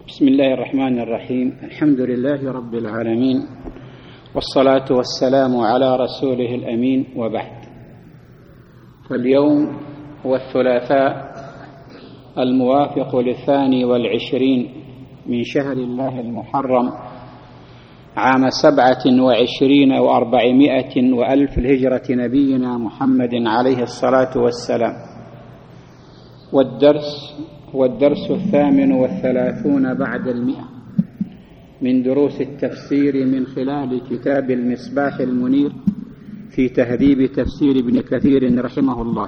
بسم الله الرحمن الرحيم. الحمد لله رب العالمين، والصلاة والسلام على رسوله الأمين، وبعد. فاليوم هو الثلاثاء الموافق 22 من شهر الله المحرم عام 27 و400 وألف الهجرة نبينا محمد عليه الصلاة والسلام. والدرس 38 بعد 100 من دروس التفسير من خلال كتاب المصباح المنير في تهذيب تفسير ابن كثير رحمه الله.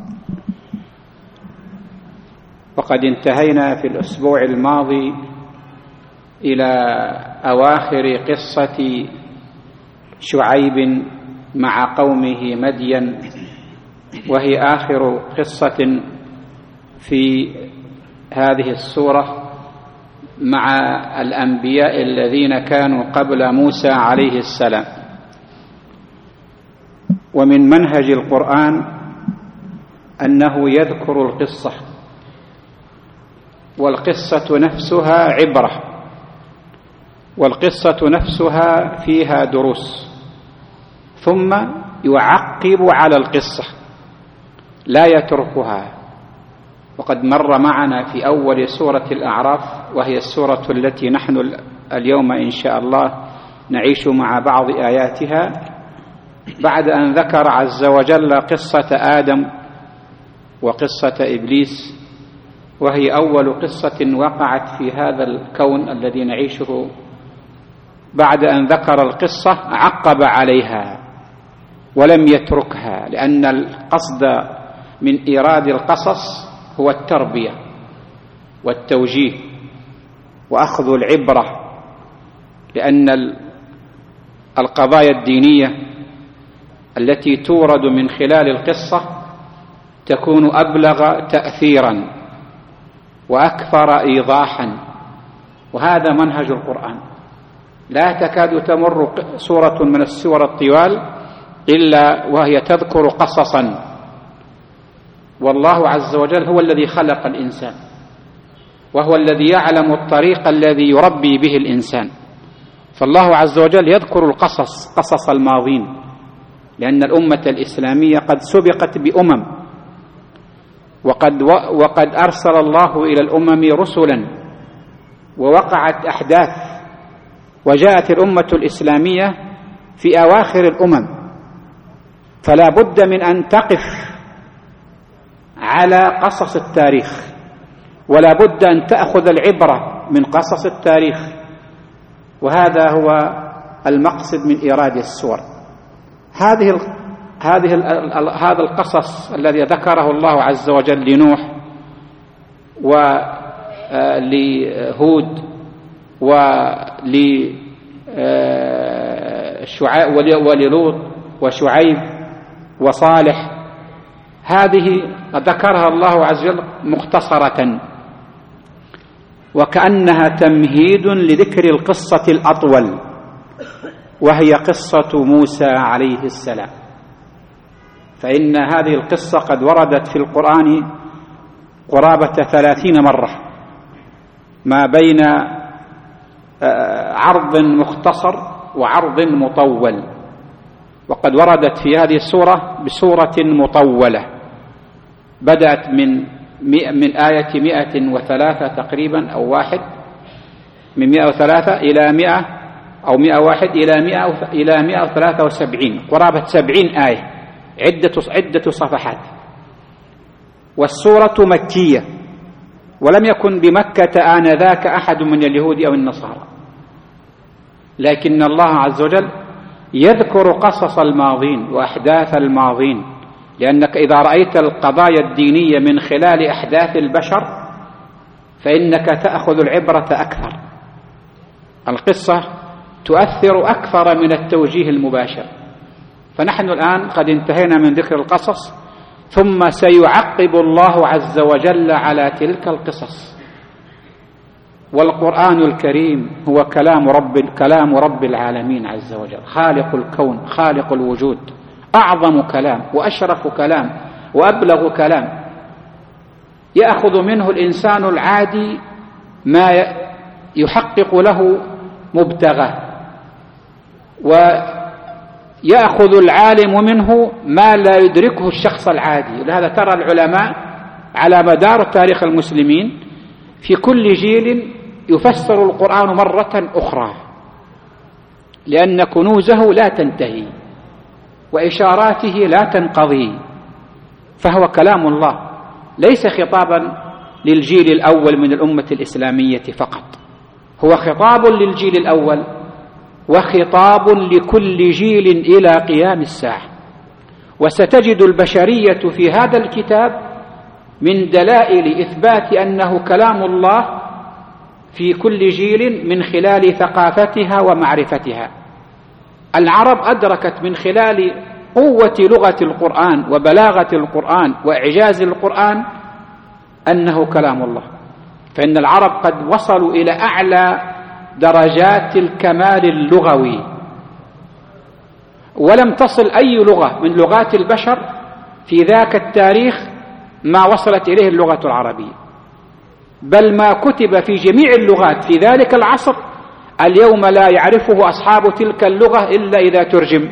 وقد انتهينا في الأسبوع الماضي إلى أواخر قصة شعيب مع قومه مدين، وهي آخر قصة في هذه السورة مع الأنبياء الذين كانوا قبل موسى عليه السلام. ومن منهج القرآن أنه يذكر القصة، والقصة نفسها عبرة، والقصة نفسها فيها دروس، ثم يعقب على القصة لا يتركها. وقد مر معنا في أول سورة الأعراف، وهي السورة التي نحن اليوم إن شاء الله نعيش مع بعض آياتها، بعد أن ذكر عز وجل قصة آدم وقصة إبليس، وهي أول قصة وقعت في هذا الكون الذي نعيشه. بعد أن ذكر القصة عقب عليها ولم يتركها، لأن القصد من إيراد القصص هو التربية والتوجيه وأخذ العبرة، لأن القضايا الدينية التي تورد من خلال القصة تكون أبلغ تأثيرا وأكثر إيضاحا، وهذا منهج القرآن. لا تكاد تمر سورة من السور الطوال إلا وهي تذكر قصصا، والله عز وجل هو الذي خلق الإنسان، وهو الذي يعلم الطريق الذي يربي به الإنسان. فالله عز وجل يذكر القصص، قصص الماضين، لأن الأمة الإسلامية قد سبقت بأمم، وقد أرسل الله إلى الأمم رسلا، ووقعت أحداث، وجاءت الأمة الإسلامية في أواخر الأمم، فلا بد من أن تقف على قصص التاريخ، ولا بد أن تأخذ العبرة من قصص التاريخ، وهذا هو المقصد من إيراد السور. هذا القصص الذي ذكره الله عز وجل لنوح ولهود وللوط وشعيب وصالح، هذه ذكرها الله عز وجل مختصرة، وكأنها تمهيد لذكر القصة الأطول، وهي قصة موسى عليه السلام. فإن هذه القصة قد وردت في القرآن قرابة 30 مرة، ما بين عرض مختصر وعرض مطول، وقد وردت في هذه السورة بسورة مطولة، بدأت من آية 103 تقريبا أو واحد، من 103 إلى 100 أو 101 إلى 173، قرابة 70 آية، عدة صفحات. والسورة مكية، ولم يكن بمكة آنذاك أحد من اليهود أو النصارى، لكن الله عز وجل يذكر قصص الماضين وأحداث الماضين، لأنك إذا رأيت القضايا الدينية من خلال أحداث البشر فإنك تأخذ العبرة أكثر. القصة تؤثر أكثر من التوجيه المباشر. فنحن الآن قد انتهينا من ذكر القصص، ثم سيعقب الله عز وجل على تلك القصص. والقرآن الكريم هو كلام رب العالمين عز وجل، خالق الكون، خالق الوجود، أعظم كلام وأشرف كلام وأبلغ كلام. يأخذ منه الإنسان العادي ما يحقق له مبتغاه، ويأخذ العالم منه ما لا يدركه الشخص العادي. لهذا ترى العلماء على مدار تاريخ المسلمين في كل جيل يفسر القرآن مرة أخرى، لأن كنوزه لا تنتهي وإشاراته لا تنقضي، فهو كلام الله ليس خطابا للجيل الأول من الأمة الإسلامية فقط، هو خطاب للجيل الأول وخطاب لكل جيل إلى قيام الساعة. وستجد البشرية في هذا الكتاب من دلائل إثبات أنه كلام الله في كل جيل من خلال ثقافتها ومعرفتها. العرب أدركت من خلال قوة لغة القرآن وبلاغة القرآن وإعجاز القرآن أنه كلام الله، فإن العرب قد وصلوا إلى أعلى درجات الكمال اللغوي، ولم تصل أي لغة من لغات البشر في ذاك التاريخ ما وصلت إليه اللغة العربية، بل ما كتب في جميع اللغات في ذلك العصر اليوم لا يعرفه أصحاب تلك اللغة إلا إذا ترجم.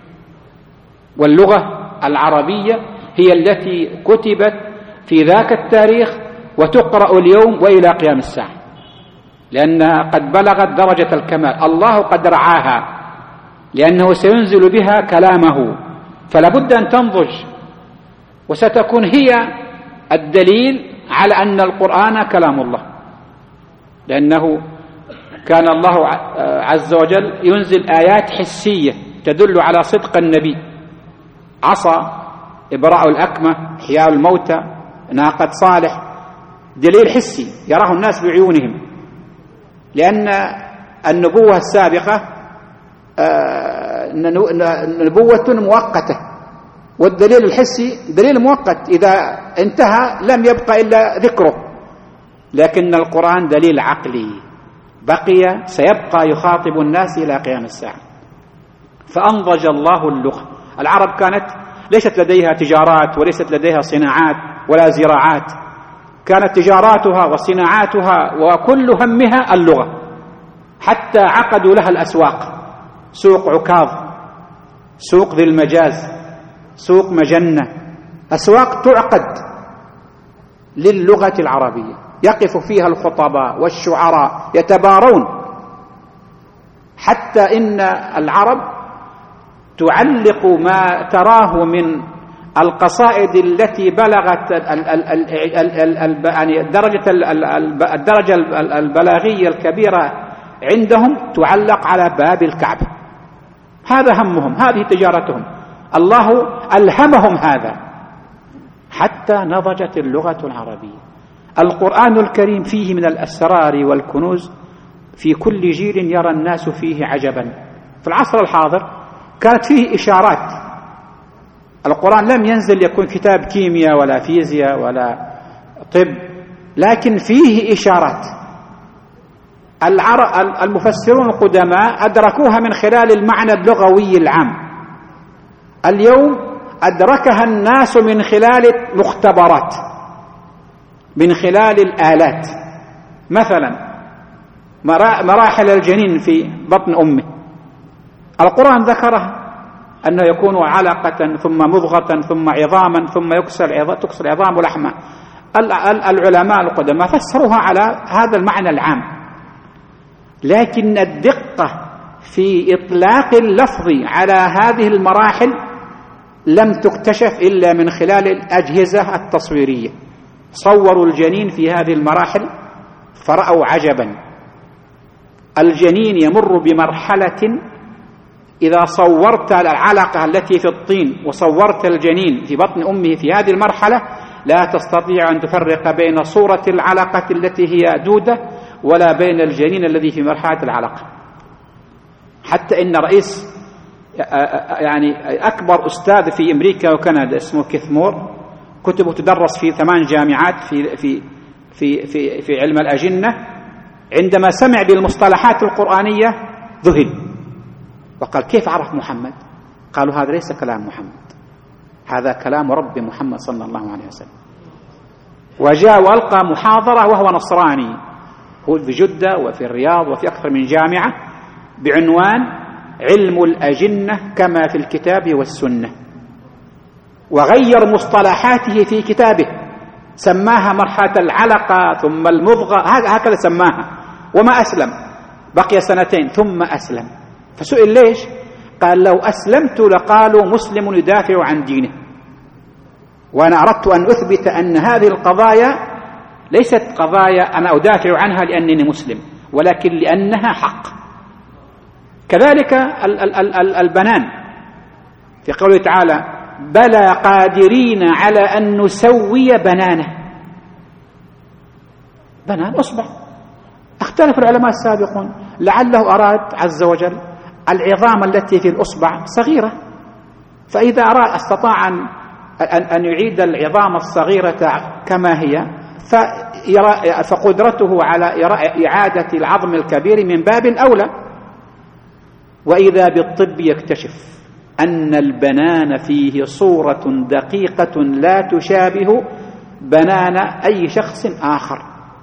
واللغة العربية هي التي كتبت في ذاك التاريخ وتقرأ اليوم وإلى قيام الساعة، لأنها قد بلغت درجة الكمال، الله قد رعاها لأنه سينزل بها كلامه، فلا بد أن تنضج، وستكون هي الدليل على أن القرآن كلام الله، لأنه كان الله عز وجل ينزل آيات حسية تدل على صدق النبي، عصا، إبراء الأكمة، إحياء الموتى، ناقة صالح، دليل حسي يراه الناس بعيونهم، لأن النبوة السابقة نبوة مؤقتة، والدليل الحسي دليل مؤقت إذا انتهى لم يبقى إلا ذكره، لكن القرآن دليل عقلي بقي سيبقى يخاطب الناس إلى قيام الساعة. فأنضج الله اللغة. العرب كانت ليست لديها تجارات وليست لديها صناعات ولا زراعات، كانت تجاراتها وصناعاتها وكل همها اللغة، حتى عقدوا لها الأسواق، سوق عكاظ، سوق ذي المجاز، سوق مجنة، أسواق تعقد للغة العربية يقف فيها الخطباء والشعراء يتبارون، حتى إن العرب تعلق ما تراه من القصائد التي بلغت الدرجة البلاغية الكبيرة عندهم تعلق على باب الكعبة. هذا همهم، هذه تجارتهم، الله ألهمهم هذا حتى نضجت اللغة العربية. القرآن الكريم فيه من الأسرار والكنوز في كل جيل يرى الناس فيه عجبا. في العصر الحاضر كانت فيه إشارات، القرآن لم ينزل يكون كتاب كيمياء ولا فيزياء ولا طب، لكن فيه إشارات. المفسرون القدماء أدركوها من خلال المعنى اللغوي العام، اليوم أدركها الناس من خلال مختبرات، من خلال الآلات. مثلا مراحل الجنين في بطن أمه، القرآن ذكرها أنه يكون علقة ثم مضغة ثم عظاما ثم تكسر العظام لحما. العلماء القدماء فسروها على هذا المعنى العام، لكن الدقة في إطلاق اللفظ على هذه المراحل لم تكتشف إلا من خلال الأجهزة التصويرية. صوروا الجنين في هذه المراحل فرأوا عجبا. الجنين يمر بمرحلة إذا صورت العلقة التي في الطين وصورت الجنين في بطن أمه في هذه المرحلة لا تستطيع أن تفرق بين صورة العلقة التي هي دودة ولا بين الجنين الذي في مرحلة العلقة. حتى إن رئيس يعني أكبر أستاذ في أمريكا وكندا اسمه كيث مور، كتبه تدرس في 8 جامعات في علم الأجنة، عندما سمع بالمصطلحات القرآنية ذهل وقال: كيف عرف محمد؟ قالوا: هذا ليس كلام محمد، هذا كلام رب محمد صلى الله عليه وسلم. وجاء وألقى محاضرة وهو نصراني، هو في جدة وفي الرياض وفي أكثر من جامعة بعنوان علم الأجنة كما في الكتاب والسنة، وغير مصطلحاته في كتابه، سماها مرحلة العلقة ثم المضغة، هكذا سماها، وما أسلم، بقي 2 ثم أسلم. فسئل ليش؟ قال لو أسلمت لقالوا مسلم يدافع عن دينه، وأنا أردت أن أثبت أن هذه القضايا ليست قضايا أنا أدافع عنها لأنني مسلم، ولكن لأنها حق. كذلك البنان في قوله تعالى بلى قادرين على أن نسوي بنانه، بنان أصبع. اختلف العلماء السابقون، لعله أراد عز وجل العظام التي في الأصبع صغيرة، فإذا أراد استطاع أن يعيد العظام الصغيرة كما هي، فقدرته على إعادة العظم الكبير من باب أولى. وإذا بالطب يكتشف أن البنان فيه صورة دقيقة لا تشابه بنان أي شخص آخر،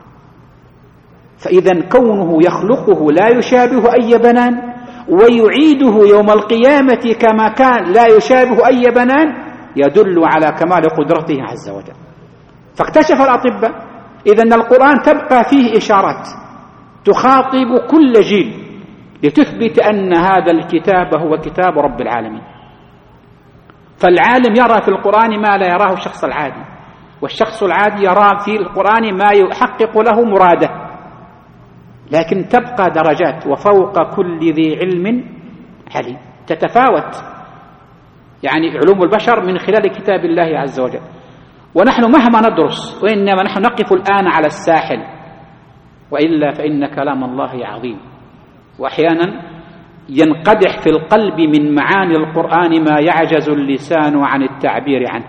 فإذا كونه يخلقه لا يشابه أي بنان ويعيده يوم القيامة كما كان لا يشابه أي بنان يدل على كمال قدرته عز وجل. فاكتشف الأطباء إذن القرآن تبقى فيه إشارات تخاطب كل جيل لتثبت أن هذا الكتاب هو كتاب رب العالمين. فالعالم يرى في القرآن ما لا يراه الشخص العادي، والشخص العادي يرى في القرآن ما يحقق له مراده، لكن تبقى درجات، وفوق كل ذي علم عليم، تتفاوت يعني علوم البشر من خلال كتاب الله عز وجل. ونحن مهما ندرس، وإنما نحن نقف الآن على الساحل، وإلا فإن كلام الله عظيم، وأحيانا ينقدح في القلب من معاني القرآن ما يعجز اللسان عن التعبير عنه،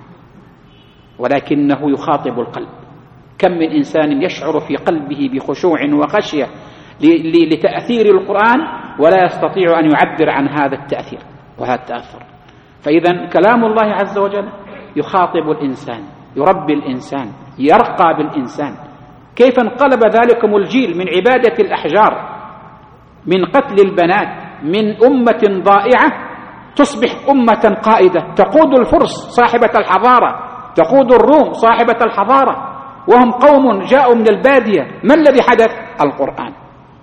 ولكنه يخاطب القلب. كم من إنسان يشعر في قلبه بخشوع وخشية لتأثير القرآن ولا يستطيع أن يعبر عن هذا التأثير وهذا التأثر. فإذا كلام الله عز وجل يخاطب الإنسان، يربي الإنسان، يرقى بالإنسان. كيف انقلب ذلكم الجيل من عبادة الأحجار، من قتل البنات، من أمة ضائعة تصبح أمة قائدة تقود الفرس صاحبة الحضارة، تقود الروم صاحبة الحضارة، وهم قوم جاءوا من البادية. ما الذي حدث؟ القرآن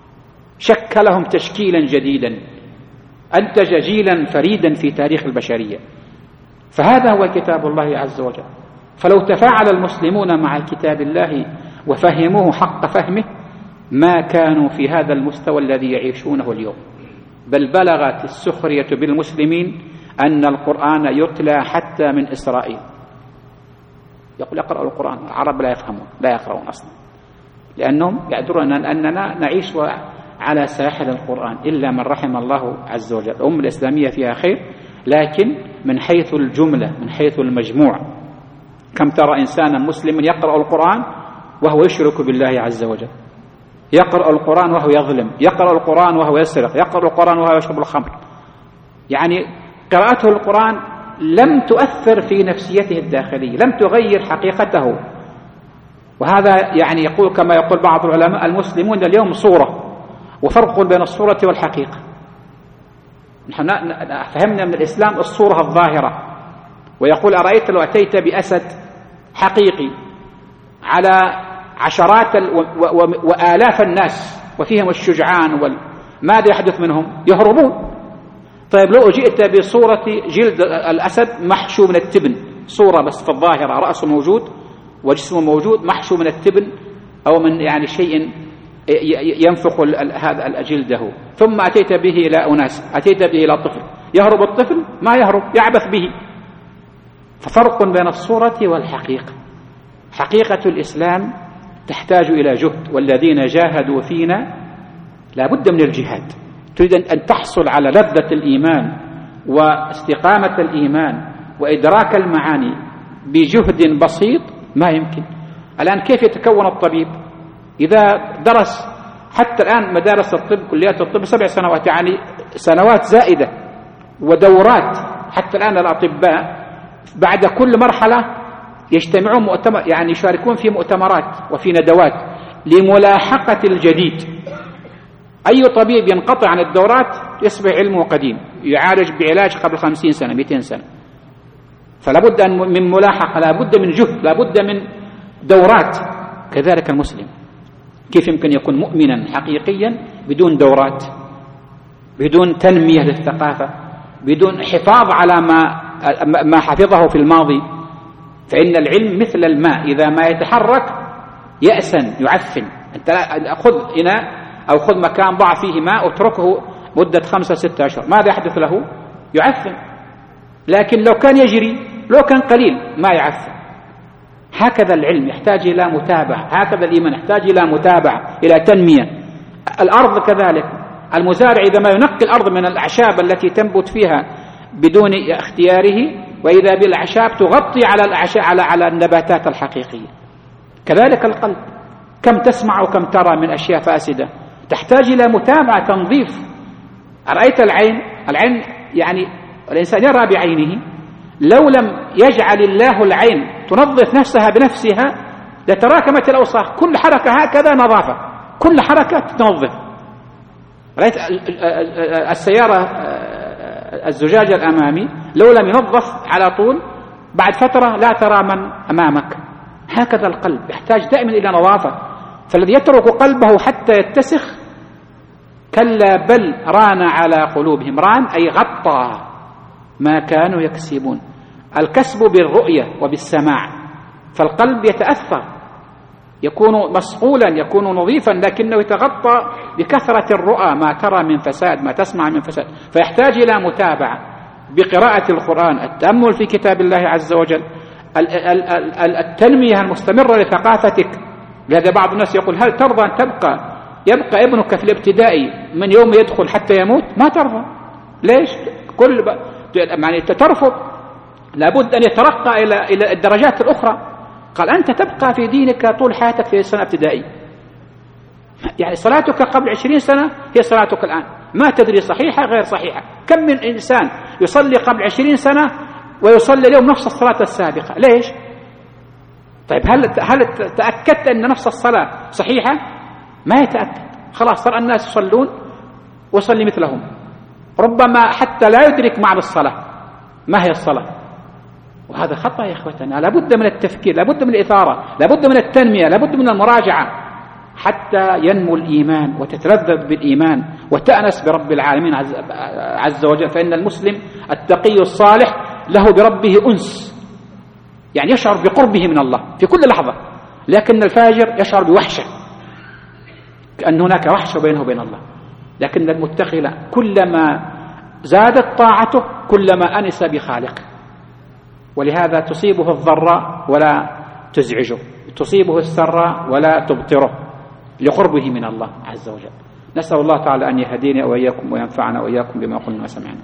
شكلهم تشكيلا جديدا، أنتج جيلا فريدا في تاريخ البشرية. فهذا هو كتاب الله عز وجل. فلو تفاعل المسلمون مع كتاب الله وفهموه حق فهمه ما كانوا في هذا المستوى الذي يعيشونه اليوم، بل بلغت السخرية بالمسلمين أن القرآن يتلى حتى من إسرائيل. يقول اقرأوا القرآن، العرب لا يفهمون، لا يقرؤون أصلا، لأنهم يعذرون أننا نعيش على ساحل القرآن إلا من رحم الله عز وجل. الأمة الإسلامية فيها خير، لكن من حيث الجملة، من حيث المجموع، كم ترى إنسانا مسلما يقرأ القرآن وهو يشرك بالله عز وجل، يقرأ القرآن وهو يظلم، يقرأ القرآن وهو يسرق، يقرأ القرآن وهو يشرب الخمر. يعني قراءته القرآن لم تؤثر في نفسيته الداخلية، لم تغير حقيقته. وهذا يعني يقول كما يقول بعض العلماء المسلمون اليوم صورة، وفرق بين الصورة والحقيقة. نحن فهمنا من الإسلام الصورة الظاهرة، ويقول أرأيت لو أتيت بأسد حقيقي على عشرات وآلاف الناس وفيهم الشجعان ماذا يحدث منهم؟ يهربون. طيب لو جئت بصورة جلد الأسد محشو من التبن، صورة بس في الظاهرة، رأسه موجود وجسمه موجود، محشو من التبن أو من يعني شيء ينفخ هذا جلده، ثم أتيت به إلى أناس، أتيت به إلى طفل، يهرب الطفل؟ ما يهرب، يعبث به. ففرق بين الصورة والحقيقة. حقيقة الإسلام تحتاج إلى جهد، والذين جاهدوا فينا لا بد من الجهاد. تريد أن تحصل على لذة الإيمان واستقامة الإيمان وإدراك المعاني بجهد بسيط ما يمكن. الآن كيف يتكون الطبيب؟ إذا درس حتى الآن مدارس الطب، كليات الطب 7 سنوات، يعني سنوات زائدة ودورات. حتى الآن الأطباء بعد كل مرحلة يجتمعون يعني يشاركون في مؤتمرات وفي ندوات لملاحقة الجديد. أي طبيب ينقطع عن الدورات يصبح علمه قديم، يعالج بعلاج قبل 50 سنة 200 سنة. فلا بد من ملاحقة، لا بد من جهد، لا بد من دورات. كذلك المسلم، كيف يمكن يكون مؤمنا حقيقيا بدون دورات، بدون تنمية للثقافة، بدون حفاظ على ما حفظه في الماضي؟ فإن العلم مثل الماء، إذا ما يتحرك يأسن يعفن. أنت خذ إناء أو خذ مكان ضع فيه ماء واتركه مدة 5-6 أشهر، ماذا يحدث له؟ يعفن. لكن لو كان يجري، لو كان قليل، ما يعفن. هكذا العلم يحتاج إلى متابعة، هكذا الإيمان يحتاج إلى متابعة، إلى تنمية. الأرض كذلك، المزارع إذا ما ينقي الأرض من الأعشاب التي تنبت فيها بدون اختياره، وإذا بالأعشاب تغطي على النباتات الحقيقية. كذلك القلب، كم تسمع وكم ترى من أشياء فاسدة، تحتاج إلى متابعة، تنظيف. رأيت العين يعني الإنسان يرى بعينه، لو لم يجعل الله العين تنظف نفسها بنفسها لتراكمت الأوساخ. كل حركة هكذا نظافة، كل حركة تنظف. رأيت السيارة الزجاج الأمامي لو لم ينظف على طول بعد فترة لا ترى من أمامك. هكذا القلب يحتاج دائما إلى نظافة. فالذي يترك قلبه حتى يتسخ كلا بل ران على قلوبهم. ران أي غطى ما كانوا يكسبون. الكسب بالرؤية وبالسماع، فالقلب يتأثر، يكون مصقولا، يكون نظيفا، لكنه يتغطى بكثرة الرؤى، ما ترى من فساد، ما تسمع من فساد. فيحتاج إلى متابعة بقراءة القرآن، التأمل في كتاب الله عز وجل، التنمية المستمرة لثقافتك. لهذا بعض الناس يقول: هل ترضى أن يبقى ابنك في الابتدائي من يوم يدخل حتى يموت؟ ما ترضى. ليش؟ يعني ترفض، لابد أن يترقى إلى الدرجات الأخرى. قال: أنت تبقى في دينك طول حياتك في سنة ابتدائي، يعني صلاتك قبل 20 سنة هي صلاتك الآن، ما تدري صحيحة غير صحيحة. كم من إنسان يصلي قبل 20 سنة ويصلي اليوم نفس الصلاة السابقة؟ ليش؟ طيب هل تأكدت أن نفس الصلاة صحيحة؟ ما يتأكد، خلاص صار الناس يصلون ويصلي مثلهم، ربما حتى لا يدرك معنى الصلاة ما هي الصلاة. وهذا خطأ يا إخوتنا. لابد من التفكير، لابد من الإثارة، لابد من التنمية، لابد من المراجعة حتى ينمو الإيمان وتتلذذ بالإيمان وتأنس برب العالمين عز وجل. فإن المسلم التقي الصالح له بربه أنس، يعني يشعر بقربه من الله في كل لحظة. لكن الفاجر يشعر بوحشة، كأن هناك وحشة بينه وبين الله. لكن المتقي كلما زادت طاعته كلما أنس بخالقه، ولهذا تصيبه الضراء ولا تزعجه، تصيبه السراء ولا تبطره لقربه من الله عز وجل. نسأل الله تعالى أن يهدينا وإياكم وينفعنا وإياكم بما قلنا وسمعنا.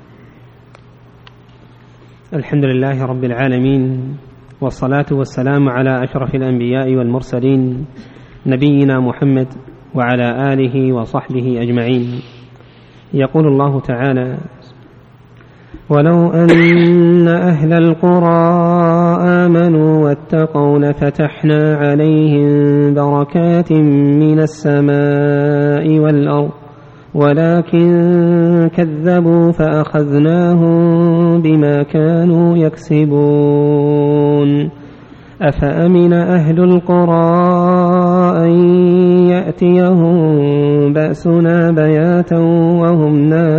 الحمد لله رب العالمين، والصلاة والسلام على أشرف الأنبياء والمرسلين نبينا محمد وعلى آله وصحبه أجمعين. يقول الله تعالى: ولو أن أهل القرى آمنوا واتقوا لفتحنا عليهم بركات من السماء والأرض ولكن كذبوا فأخذناهم بما كانوا يكسبون. أفأمن أهل القرى أن يأتيهم بأسنا بياتا وهم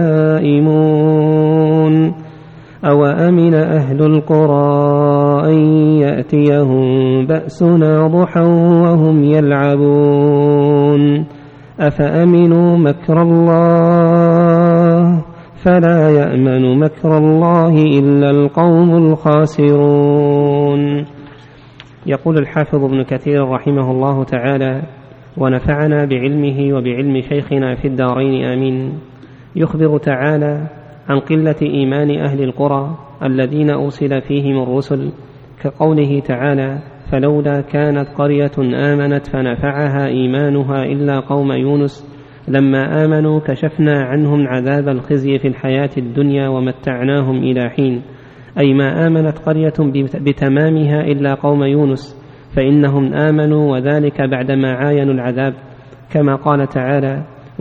نائمون أو أمن أهل القرى أن يأتيهم بأسنا ضحى وهم يلعبون. أفأمنوا مكر الله فلا يأمن مكر الله إلا القوم الخاسرون. يقول الحافظ ابن كثير رحمه الله تعالى: ونفعنا بعلمه وبعلم شيخنا في الدارين آمين. يخبر تعالى عن قلة إيمان أهل القرى الذين أرسل فيهم الرسل، كقوله تعالى: فلولا كانت قرية آمنت فنفعها إيمانها إلا قوم يونس لما آمنوا كشفنا عنهم عذاب الخزي في الحياة الدنيا ومتعناهم إلى حين. أي ما آمنت قرية بتمامها إلا قوم يونس، فإنهم آمنوا وذلك بعدما عاينوا العذاب، كما قال تعالى: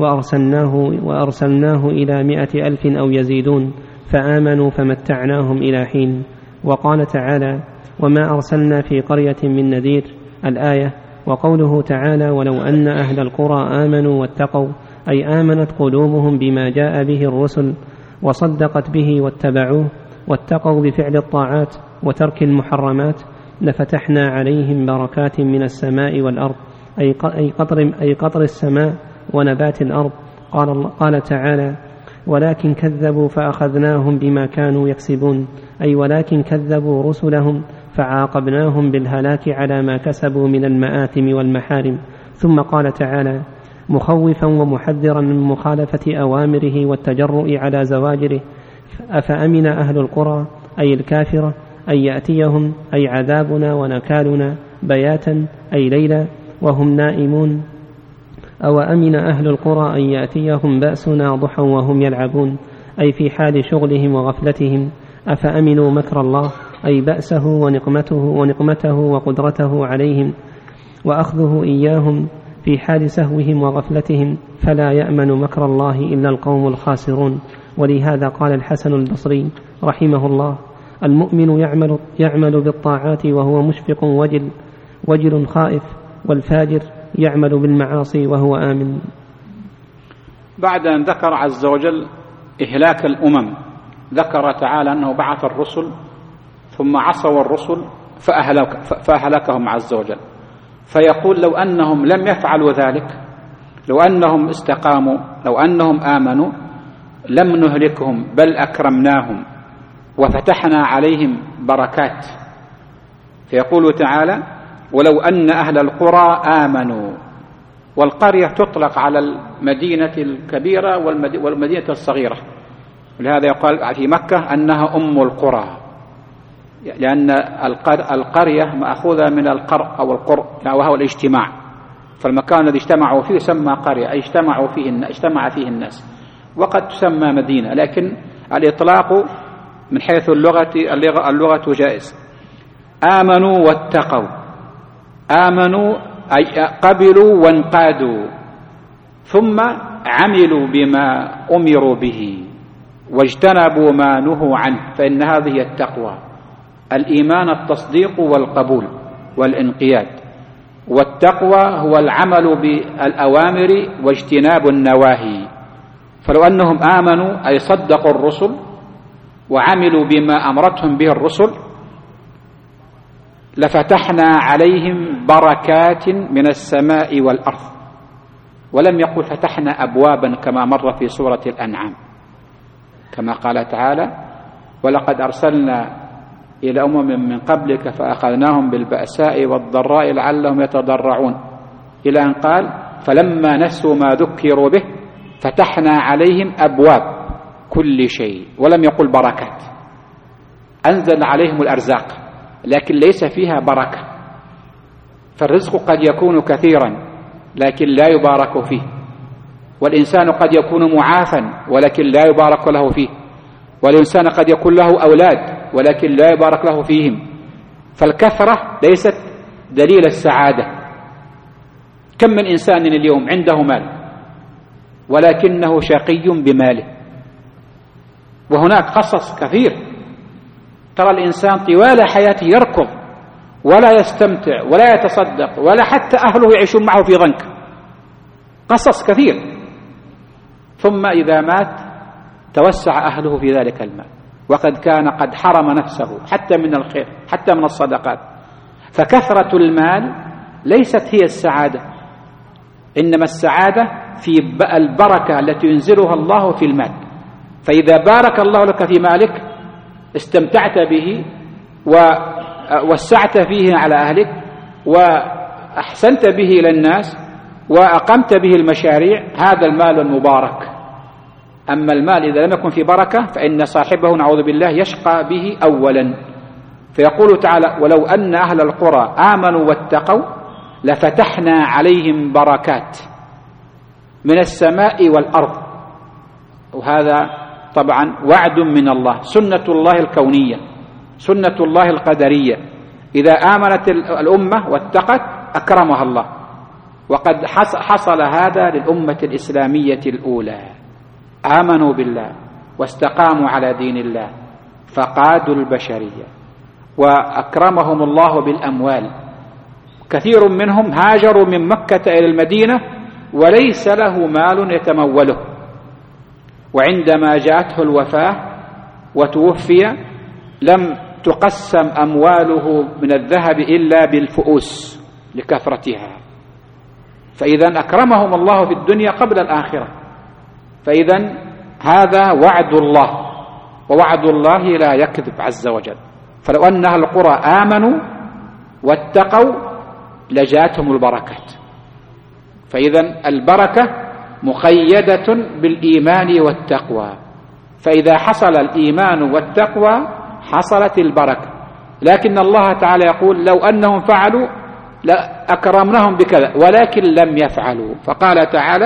وأرسلناه إلى 100,000 أو يزيدون فآمنوا فمتعناهم إلى حين. وقال تعالى: وما أرسلنا في قرية من نذير، الآية. وقوله تعالى: ولو أن أهل القرى آمنوا واتقوا، أي آمنت قلوبهم بما جاء به الرسل وصدقت به واتبعوه واتقوا بفعل الطاعات وترك المحرمات، لفتحنا عليهم بركات من السماء والأرض، أي قطر السماء ونبات الأرض. قال تعالى: ولكن كذبوا فأخذناهم بما كانوا يكسبون، أي ولكن كذبوا رسلهم فعاقبناهم بالهلاك على ما كسبوا من المآثم والمحارم. ثم قال تعالى: مخوفا ومحذرا من مخالفة أوامره والتجرؤ على زواجره: أفأمن أهل القرى، أي الكافرة، أن يأتيهم، أي عذابنا ونكالنا، بياتا، أي ليلا، وهم نائمون. أو أمن أهل القرى أن يأتيهم بأسنا ضحى وهم يلعبون، أي في حال شغلهم وغفلتهم. أفأمنوا مكر الله، أي بأسه ونقمته وقدرته عليهم وأخذه إياهم في حال سهوهم وغفلتهم، فلا يأمن مكر الله إلا القوم الخاسرون. ولهذا قال الحسن البصري رحمه الله: المؤمن يعمل بالطاعات وهو مشفق وجل خائف، والفاجر يعمل بالمعاصي وهو آمن. بعد أن ذكر عز وجل إهلاك الأمم، ذكر تعالى أنه بعث الرسل ثم عصوا الرسل فأهلكهم عز وجل، فيقول: لو أنهم لم يفعلوا ذلك، لو أنهم استقاموا، لو أنهم آمنوا، لم نهلكهم بل أكرمناهم وفتحنا عليهم بركات. فيقول تعالى: ولو أن أهل القرى آمنوا. والقرية تطلق على المدينة الكبيرة والمدينة الصغيرة، ولهذا يقال في مكة أنها أم القرى، لأن القرية مأخوذة من القر أو القر، وهو الاجتماع، فالمكان الذي اجتمعوا فيه يسمى قرية، أي اجتمع فيه الناس. وقد تسمى مدينة، لكن الإطلاق من حيث اللغة جائز. آمنوا واتقوا، آمنوا أي قبلوا وانقادوا، ثم عملوا بما أمروا به واجتنبوا ما نهوا عنه، فإن هذه التقوى. الإيمان التصديق والقبول والانقياد، والتقوى هو العمل بالأوامر واجتناب النواهي. فلو أنهم آمنوا أي صدقوا الرسل وعملوا بما أمرتهم به الرسل، لفتحنا عليهم بركات من السماء والأرض. ولم يقل فتحنا أبوابا كما مر في سورة الأنعام، كما قال تعالى: ولقد أرسلنا إلى أمم من قبلك فأخذناهم بالبأساء والضراء لعلهم يتضرعون، إلى أن قال: فلما نسوا ما ذكروا به فتحنا عليهم أبواب كل شيء. ولم يقل بركات. أنزل عليهم الأرزاق لكن ليس فيها بركة، فالرزق قد يكون كثيرا لكن لا يبارك فيه، والإنسان قد يكون معافا ولكن لا يبارك له فيه، والإنسان قد يكون له أولاد ولكن لا يبارك له فيهم. فالكثرة ليست دليل السعادة. كم من إنسان اليوم عنده مال ولكنه شقي بماله، وهناك قصص كثير. ترى الإنسان طوال حياته يركض ولا يستمتع ولا يتصدق ولا حتى أهله يعيشون معه في ضنك، قصص كثير. ثم إذا مات توسع أهله في ذلك المال، وقد كان قد حرم نفسه حتى من الخير، حتى من الصدقات. فكثرة المال ليست هي السعادة، إنما السعادة في البركة التي ينزلها الله في المال. فإذا بارك الله لك في مالك استمتعت به ووسعت فيه على أهلك وأحسنت به إلى الناس وأقمت به المشاريع، هذا المال المبارك. أما المال إذا لم يكن في بركة فإن صاحبه نعوذ بالله يشقى به أولا. فيقول تعالى: ولو أن أهل القرى آمنوا واتقوا لفتحنا عليهم بركات من السماء والأرض. وهذا طبعا وعد من الله، سنة الله الكونية، سنة الله القدرية، إذا آمنت الأمة واتقت أكرمها الله، وقد حصل هذا للأمة الإسلامية الأولى، آمنوا بالله واستقاموا على دين الله فقادوا البشرية وأكرمهم الله بالأموال. كثير منهم هاجروا من مكة إلى المدينة وليس له مال يتموله، وعندما جاءته الوفاة وتوفي لم تقسم أمواله من الذهب إلا بالفؤوس لكثرتها. فإذا أكرمهم الله في الدنيا قبل الآخرة. فإذا هذا وعد الله، ووعد الله لا يكذب عز وجل. فلو أن أهل القرى آمنوا واتقوا لجاتهم البركات. فإذا البركة مقيدة بالإيمان والتقوى، فإذا حصل الإيمان والتقوى حصلت البركة. لكن الله تعالى يقول لو أنهم فعلوا لأكرمناهم بكذا، ولكن لم يفعلوا. فقال تعالى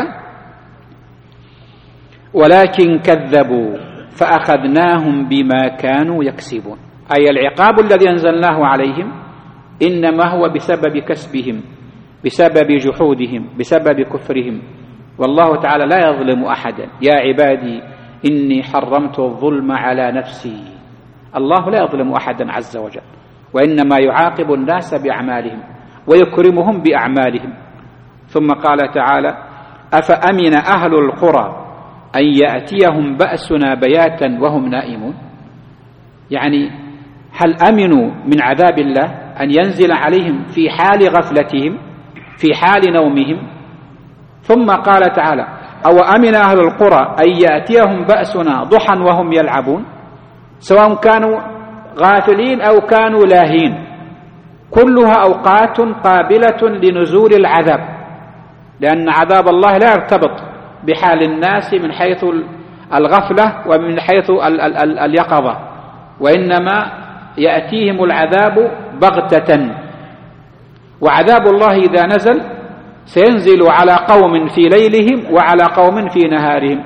ولكن كذبوا فأخذناهم بما كانوا يكسبون، أي العقاب الذي أنزلناه عليهم إنما هو بسبب كسبهم، بسبب جحودهم، بسبب كفرهم. والله تعالى لا يظلم أحدا. يا عبادي إني حرمت الظلم على نفسي. الله لا يظلم أحدا عز وجل، وإنما يعاقب الناس بأعمالهم ويكرمهم بأعمالهم. ثم قال تعالى أفأمن أهل القرى أن يأتيهم بأسنا بياتا وهم نائمون، يعني هل أمنوا من عذاب الله أن ينزل عليهم في حال غفلتهم، في حال نومهم؟ ثم قال تعالى أو أمن أهل القرى أن يأتيهم بأسنا ضحى وهم يلعبون، سواء كانوا غافلين أو كانوا لاهين، كلها أوقات قابلة لنزول العذاب، لأن عذاب الله لا يرتبط بحال الناس من حيث الغفلة ومن حيث اليقظة، وإنما يأتيهم العذاب بغتة. وعذاب الله إذا نزل سينزل على قوم في ليلهم وعلى قوم في نهارهم،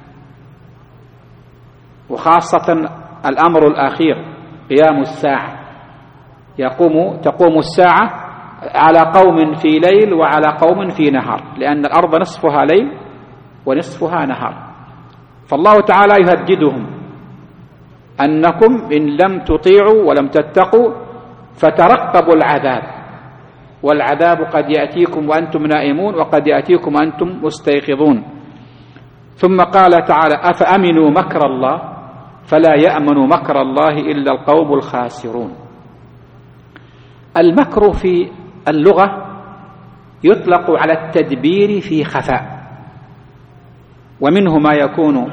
وخاصة الأمر الأخير قيام الساعة، تقوم الساعة على قوم في ليل وعلى قوم في نهار، لأن الأرض نصفها ليل ونصفها نهار. فالله تعالى يهددهم أنكم إن لم تطيعوا ولم تتقوا فترقبوا العذاب، والعذاب قد يأتيكم وأنتم نائمون وقد يأتيكم وأنتم مستيقظون. ثم قال تعالى أفأمنوا مكر الله فلا يأمن مكر الله إلا القوم الخاسرون. المكر في اللغة يطلق على التدبير في خفاء، ومنه ما يكون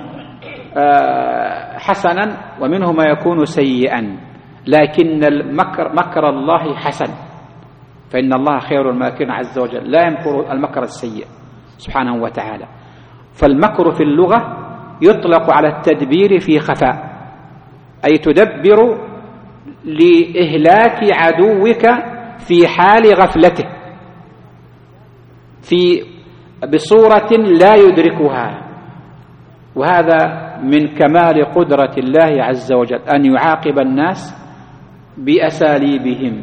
حسنا ومنه ما يكون سيئا، لكن مكر الله حسن، فإن الله خير الماكرين عز وجل، لا يمكر المكر السيء سبحانه وتعالى. فالمكر في اللغة يطلق على التدبير في خفاء، أي تدبر لإهلاك عدوك في حال غفلته بصورة لا يدركها. وهذا من كمال قدرة الله عز وجل أن يعاقب الناس بأساليبهم،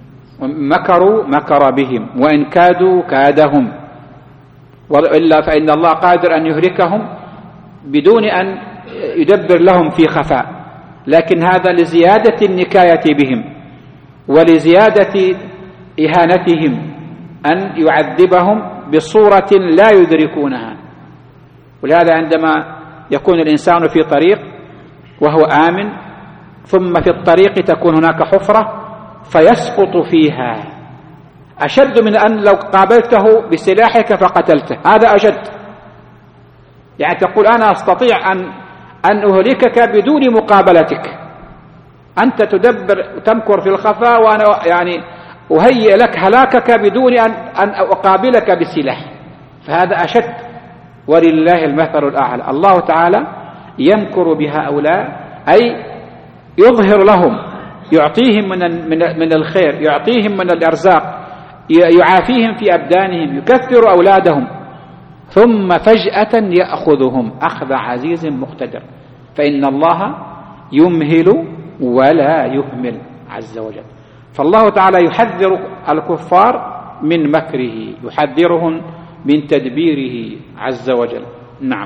مكر بهم، وإن كادوا كادهم، وإلا فإن الله قادر أن يهلكهم بدون أن يدبر لهم في خفاء. لكن هذا لزيادة النكاية بهم ولزيادة إهانتهم أن يعذبهم بصورة لا يدركونها. ولهذا عندما يكون الإنسان في طريق وهو آمن، ثم في الطريق تكون هناك حفرة فيسقط فيها، أشد من أن لو قابلته بسلاحك فقتلته، هذا أشد. يعني تقول أنا أستطيع أن أهلكك بدون مقابلتك، أنت تدبر تمكر في الخفاء وأنا يعني أهيئ لك هلاكك بدون أن أقابلك بسلاح، فهذا أشد. ولله المثل الأعلى. الله تعالى يمكر بهؤلاء، أي يظهر لهم، يعطيهم من الخير، يعطيهم من الأرزاق، يعافيهم في أبدانهم، يكثر أولادهم، ثم فجأة يأخذهم أخذ عزيز مقتدر. فإن الله يمهل ولا يهمل عز وجل. فالله تعالى يحذر الكفار من مكره، يحذرهم من تدبيره عز وجل. نعم.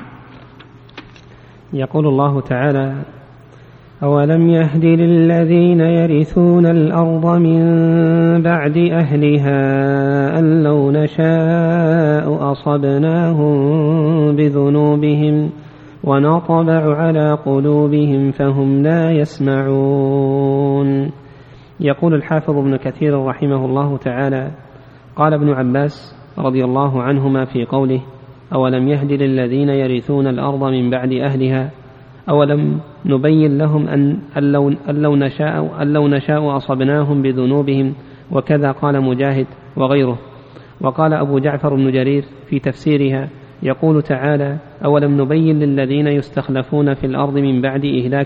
يقول الله تعالى: أولم يهد للذين يرثون الأرض من بعد أهلها أن لو نشاء أصبناهم بذنوبهم ونطبع على قلوبهم فهم لا يسمعون. يقول الحافظ ابن كثير رحمه الله تعالى: قال ابن عباس رضي الله عنهما في قوله: أولم يهد للذين يرثون الأرض من بعد أهلها، أولم نبين لهم أن لو نشاء أصبناهم بذنوبهم، وكذا قال مجاهد وغيره. وقال أبو جعفر بن جرير في تفسيرها يقول تعالى: أولم نبين للذين يستخلفون في الأرض من بعد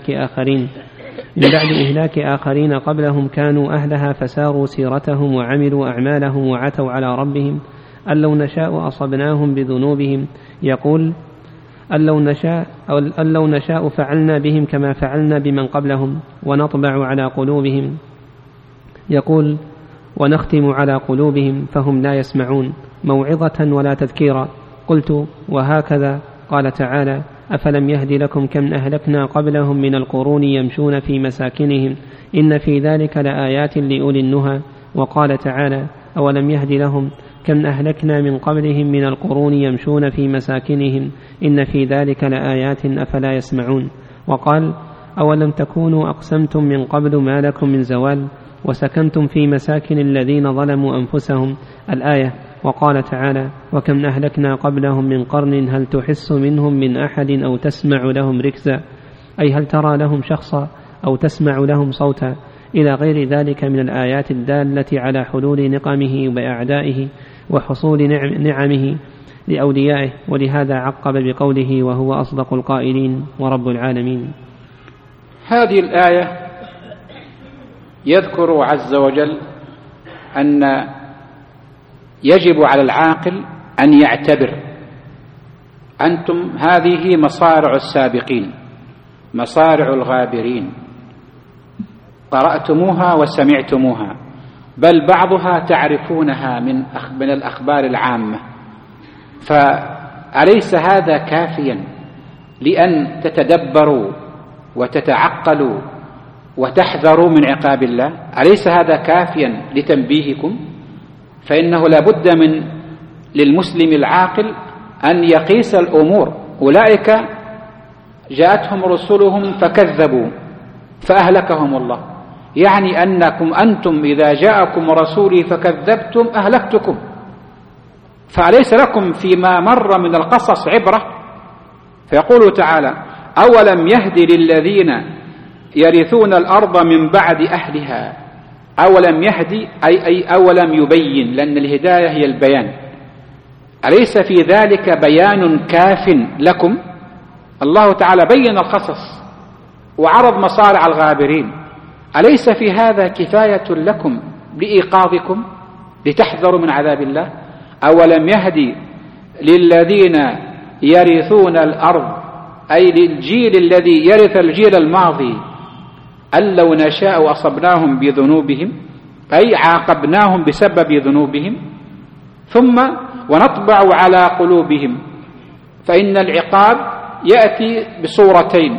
إهلاك آخرين قبلهم كانوا أهلها فساروا سيرتهم وعملوا أعمالهم وعتوا على ربهم أن لو نشاء أصبناهم بذنوبهم. يقول: أن لو نشاء فعلنا بهم كما فعلنا بمن قبلهم ونطبع على قلوبهم. يقول: ونختم على قلوبهم فهم لا يسمعون، موعظة ولا تذكيرا. قلت: وهكذا قال تعالى: أفلم يهد لكم كم أهلكنا قبلهم من القرون يمشون في مساكنهم إن في ذلك لآيات لأولي النهى. وقال تعالى: أولم يهد لهم كم أهلكنا من قبلهم من القرون يمشون في مساكنهم إن في ذلك لآيات أفلا يسمعون. وقال: أولم تكونوا أقسمتم من قبل ما لكم من زوال وسكنتم في مساكن الذين ظلموا أنفسهم، الآية. وقال تعالى: وكم أهلكنا قبلهم من قرن هل تحس منهم من أحد أو تسمع لهم ركزا، أي هل ترى لهم شخصا أو تسمع لهم صوتا، إلى غير ذلك من الآيات الدالة على حلول نقمه بأعدائه وحصول نعمه لأوليائه. ولهذا عقب بقوله: وهو أصدق القائلين ورب العالمين. هذه الآية يذكر عز وجل أن يجب على العاقل أن يعتبر: أنتم هذه مصارع السابقين، مصارع الغابرين، قرأتموها وسمعتموها، بل بعضها تعرفونها من الأخبار العامة. فأليس هذا كافيا لأن تتدبروا وتتعقلوا وتحذروا من عقاب الله؟ أليس هذا كافيا لتنبيهكم؟ فإنه لا بد للمسلم العاقل أن يقيس الأمور. أولئك جاءتهم رسلهم فكذبوا فأهلكهم الله، يعني أنكم أنتم إذا جاءكم رسولي فكذبتم أهلكتكم. فأليس لكم فيما مر من القصص عبرة؟ فيقول تعالى: أولم يهد للذين يرثون الأرض من بعد أهلها. أولم يهدي أي أولم يبين، لأن الهداية هي البيان. أليس في ذلك بيان كاف لكم؟ الله تعالى بين القصص وعرض مصارع الغابرين، أليس في هذا كفاية لكم بإيقاظكم لتحذروا من عذاب الله؟ أولم يهدي للذين يرثون الأرض، أي للجيل الذي يرث الجيل الماضي، أن لو نشاء أصبناهم بذنوبهم، أي عاقبناهم بسبب ذنوبهم، ثم ونطبع على قلوبهم. فإن العقاب يأتي بصورتين: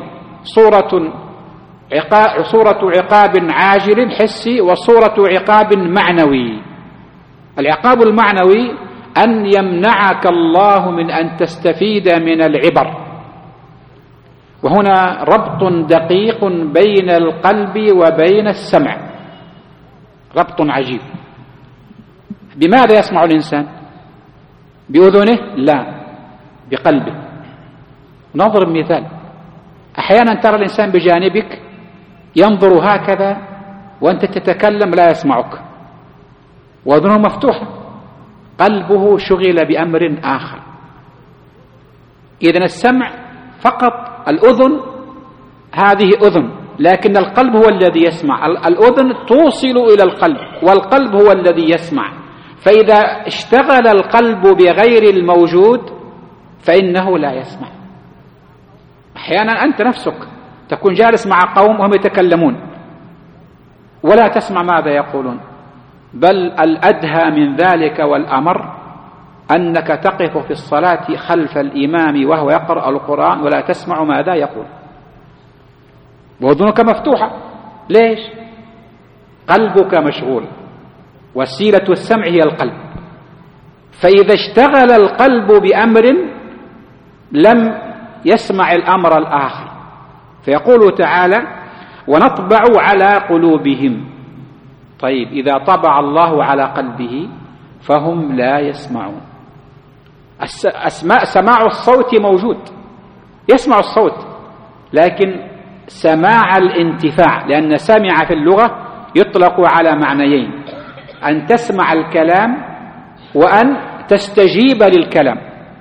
صورة عقاب عاجل حسي، وصورة عقاب معنوي. العقاب المعنوي أن يمنعك الله من أن تستفيد من العبر. وهنا ربط دقيق بين القلب وبين السمع، ربط عجيب. بماذا يسمع الإنسان؟ بأذنه؟ لا، بقلبه. نضرب مثال: أحيانا ترى الإنسان بجانبك ينظر هكذا وأنت تتكلم لا يسمعك، وأذنه مفتوحة، قلبه شغل بأمر آخر. إذن السمع فقط، الأذن هذه أذن، لكن القلب هو الذي يسمع. الأذن توصل إلى القلب، والقلب هو الذي يسمع. فإذا اشتغل القلب بغير الموجود فإنه لا يسمع. أحيانا أنت نفسك تكون جالس مع قوم وهم يتكلمون، ولا تسمع ماذا يقولون، بل الأدهى من ذلك والأمر أنك تقف في الصلاة خلف الإمام وهو يقرأ القرآن ولا تسمع ماذا يقول وأذنك مفتوحة. ليش؟ قلبك مشغول، وسيلة السمع هي القلب، فإذا اشتغل القلب بأمر لم يسمع الأمر الآخر. فيقول تعالى ونطبع على قلوبهم. طيب إذا طبع الله على قلبه فهم لا يسمعون. سماع الصوت موجود، يسمع الصوت، لكن سماع الانتفاع، لأن سمع في اللغة يطلق على معنيين: أن تسمع الكلام وأن تستجيب للكلام.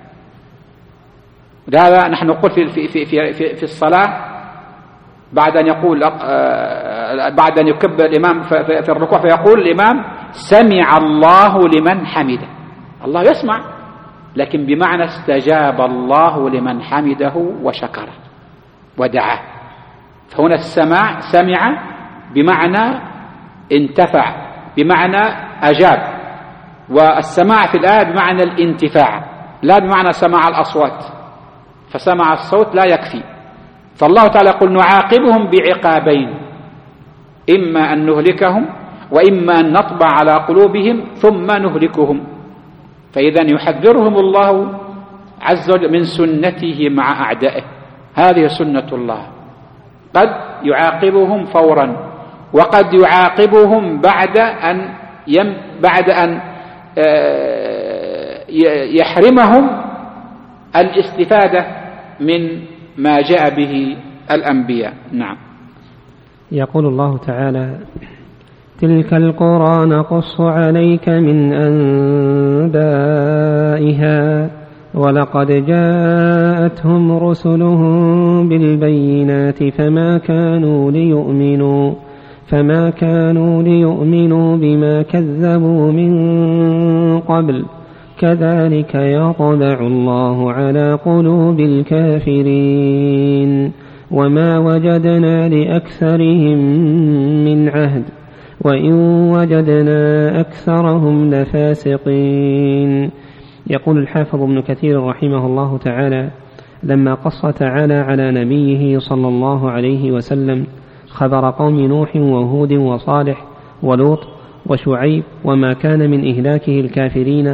هذا نحن نقول في الصلاة بعد أن يقول بعد أن يكبر الإمام في الركوع فيقول الإمام سمع الله لمن حمده. الله يسمع، لكن بمعنى استجاب الله لمن حمده وشكره ودعاه. فهنا السماع سمع بمعنى انتفع، بمعنى أجاب، والسماع في الآية بمعنى الانتفاع لا بمعنى سماع الأصوات، فسمع الصوت لا يكفي. فالله تعالى يقول نعاقبهم بعقابين: إما أن نهلكهم وإما أن نطبع على قلوبهم ثم نهلكهم. فإذا يحذرهم الله عز وجل من سنته مع أعدائه. هذه سنة الله، قد يعاقبهم فورا وقد يعاقبهم بعد أن يحرمهم الاستفادة من ما جاء به الأنبياء. نعم. يقول الله تعالى: تلك القرى نقص عليك من أنبائها ولقد جاءتهم رسلهم بالبينات فما كانوا ليؤمنوا بما كذبوا من قبل كذلك يطبع الله على قلوب الكافرين وما وجدنا لأكثرهم من عهد وإن وجدنا أكثرهم لفاسقين. يقول الحافظ ابن كثير رحمه الله تعالى: لما قص تعالى على نبيه صلى الله عليه وسلم خبر قوم نوح وهود وصالح ولوط وشعيب وما كان من إهلاكه الكافرين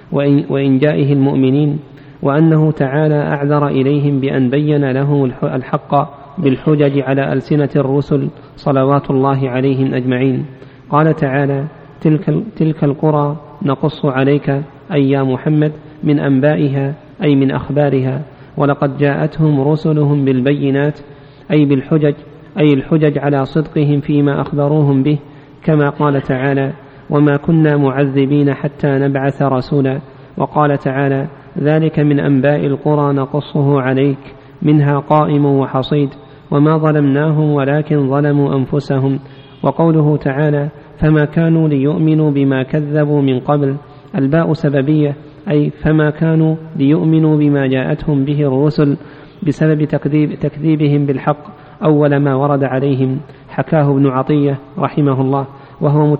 وإنجائه المؤمنين، وأنه تعالى أعذر إليهم بأن بين لهم الحق بالحجج على ألسنة الرسل صلوات الله عليهم أجمعين، قال تعالى: تلك القرى نقص عليك أي يا محمد من أنبائها أي من أخبارها، ولقد جاءتهم رسلهم بالبينات أي بالحجج أي الحجج على صدقهم فيما أخبروهم به، كما قال تعالى: وما كنا معذبين حتى نبعث رسولا. وقال تعالى: ذلك من أنباء القرى نقصه عليك منها قائم وحصيد وما ظلمناهم ولكن ظلموا أنفسهم. وقوله تعالى: فما كانوا ليؤمنوا بما كذبوا من قبل، الباء سببية أي فما كانوا ليؤمنوا بما جاءتهم به الرسل بسبب تكذيبهم بالحق أول ما ورد عليهم، حكاه ابن عطية رحمه الله، وهو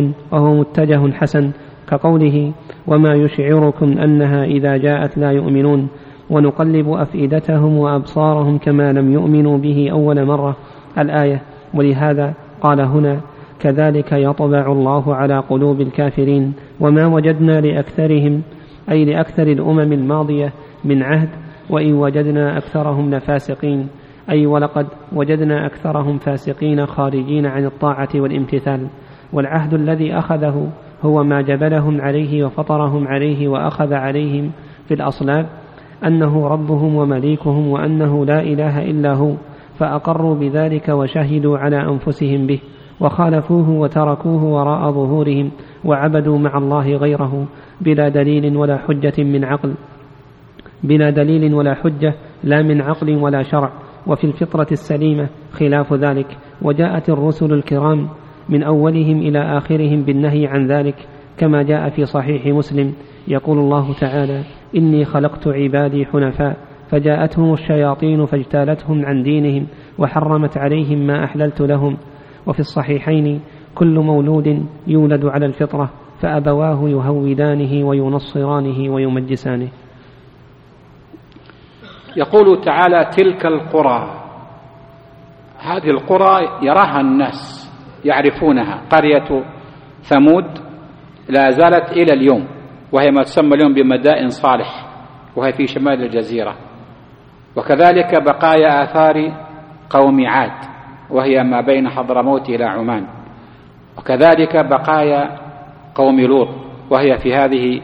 متجه حسن، كقوله: وما يشعركم أنها إذا جاءت لا يؤمنون ونقلب أفئدتهم وأبصارهم كما لم يؤمنوا به أول مرة، الآية. ولهذا قال هنا: كذلك يطبع الله على قلوب الكافرين وما وجدنا لأكثرهم أي لأكثر الأمم الماضية من عهد وإن وجدنا أكثرهم لفاسقين أي ولقد وجدنا أكثرهم فاسقين خارجين عن الطاعة والامتثال. والعهد الذي أخذه هو ما جبلهم عليه وفطرهم عليه وأخذ عليهم في الأصلاب أنه ربهم ومليكهم وأنه لا إله إلا هو، فأقروا بذلك وشهدوا على أنفسهم به وخالفوه وتركوه وراء ظهورهم وعبدوا مع الله غيره بلا دليل ولا حجة لا من عقل ولا شرع، وفي الفطرة السليمة خلاف ذلك. وجاءت الرسل الكرام من أولهم إلى آخرهم بالنهي عن ذلك، كما جاء في صحيح مسلم: يقول الله تعالى: إني خلقت عبادي حنفاء فجاءتهم الشياطين فاجتالتهم عن دينهم وحرمت عليهم ما أحللت لهم وفي الصحيحين: كل مولود يولد على الفطرة فأبواه يهودانه وينصرانه ويمجسانه. يقول تعالى: تلك القرى. هذه القرى يراها الناس يعرفونها. قرية ثمود لا زالت إلى اليوم، وهي ما تسمى اليوم بمدائن صالح، وهي في شمال الجزيرة. وكذلك بقايا آثار قوم عاد، وهي ما بين حضرموت إلى عمان. وكذلك بقايا قوم لوط، وهي في هذه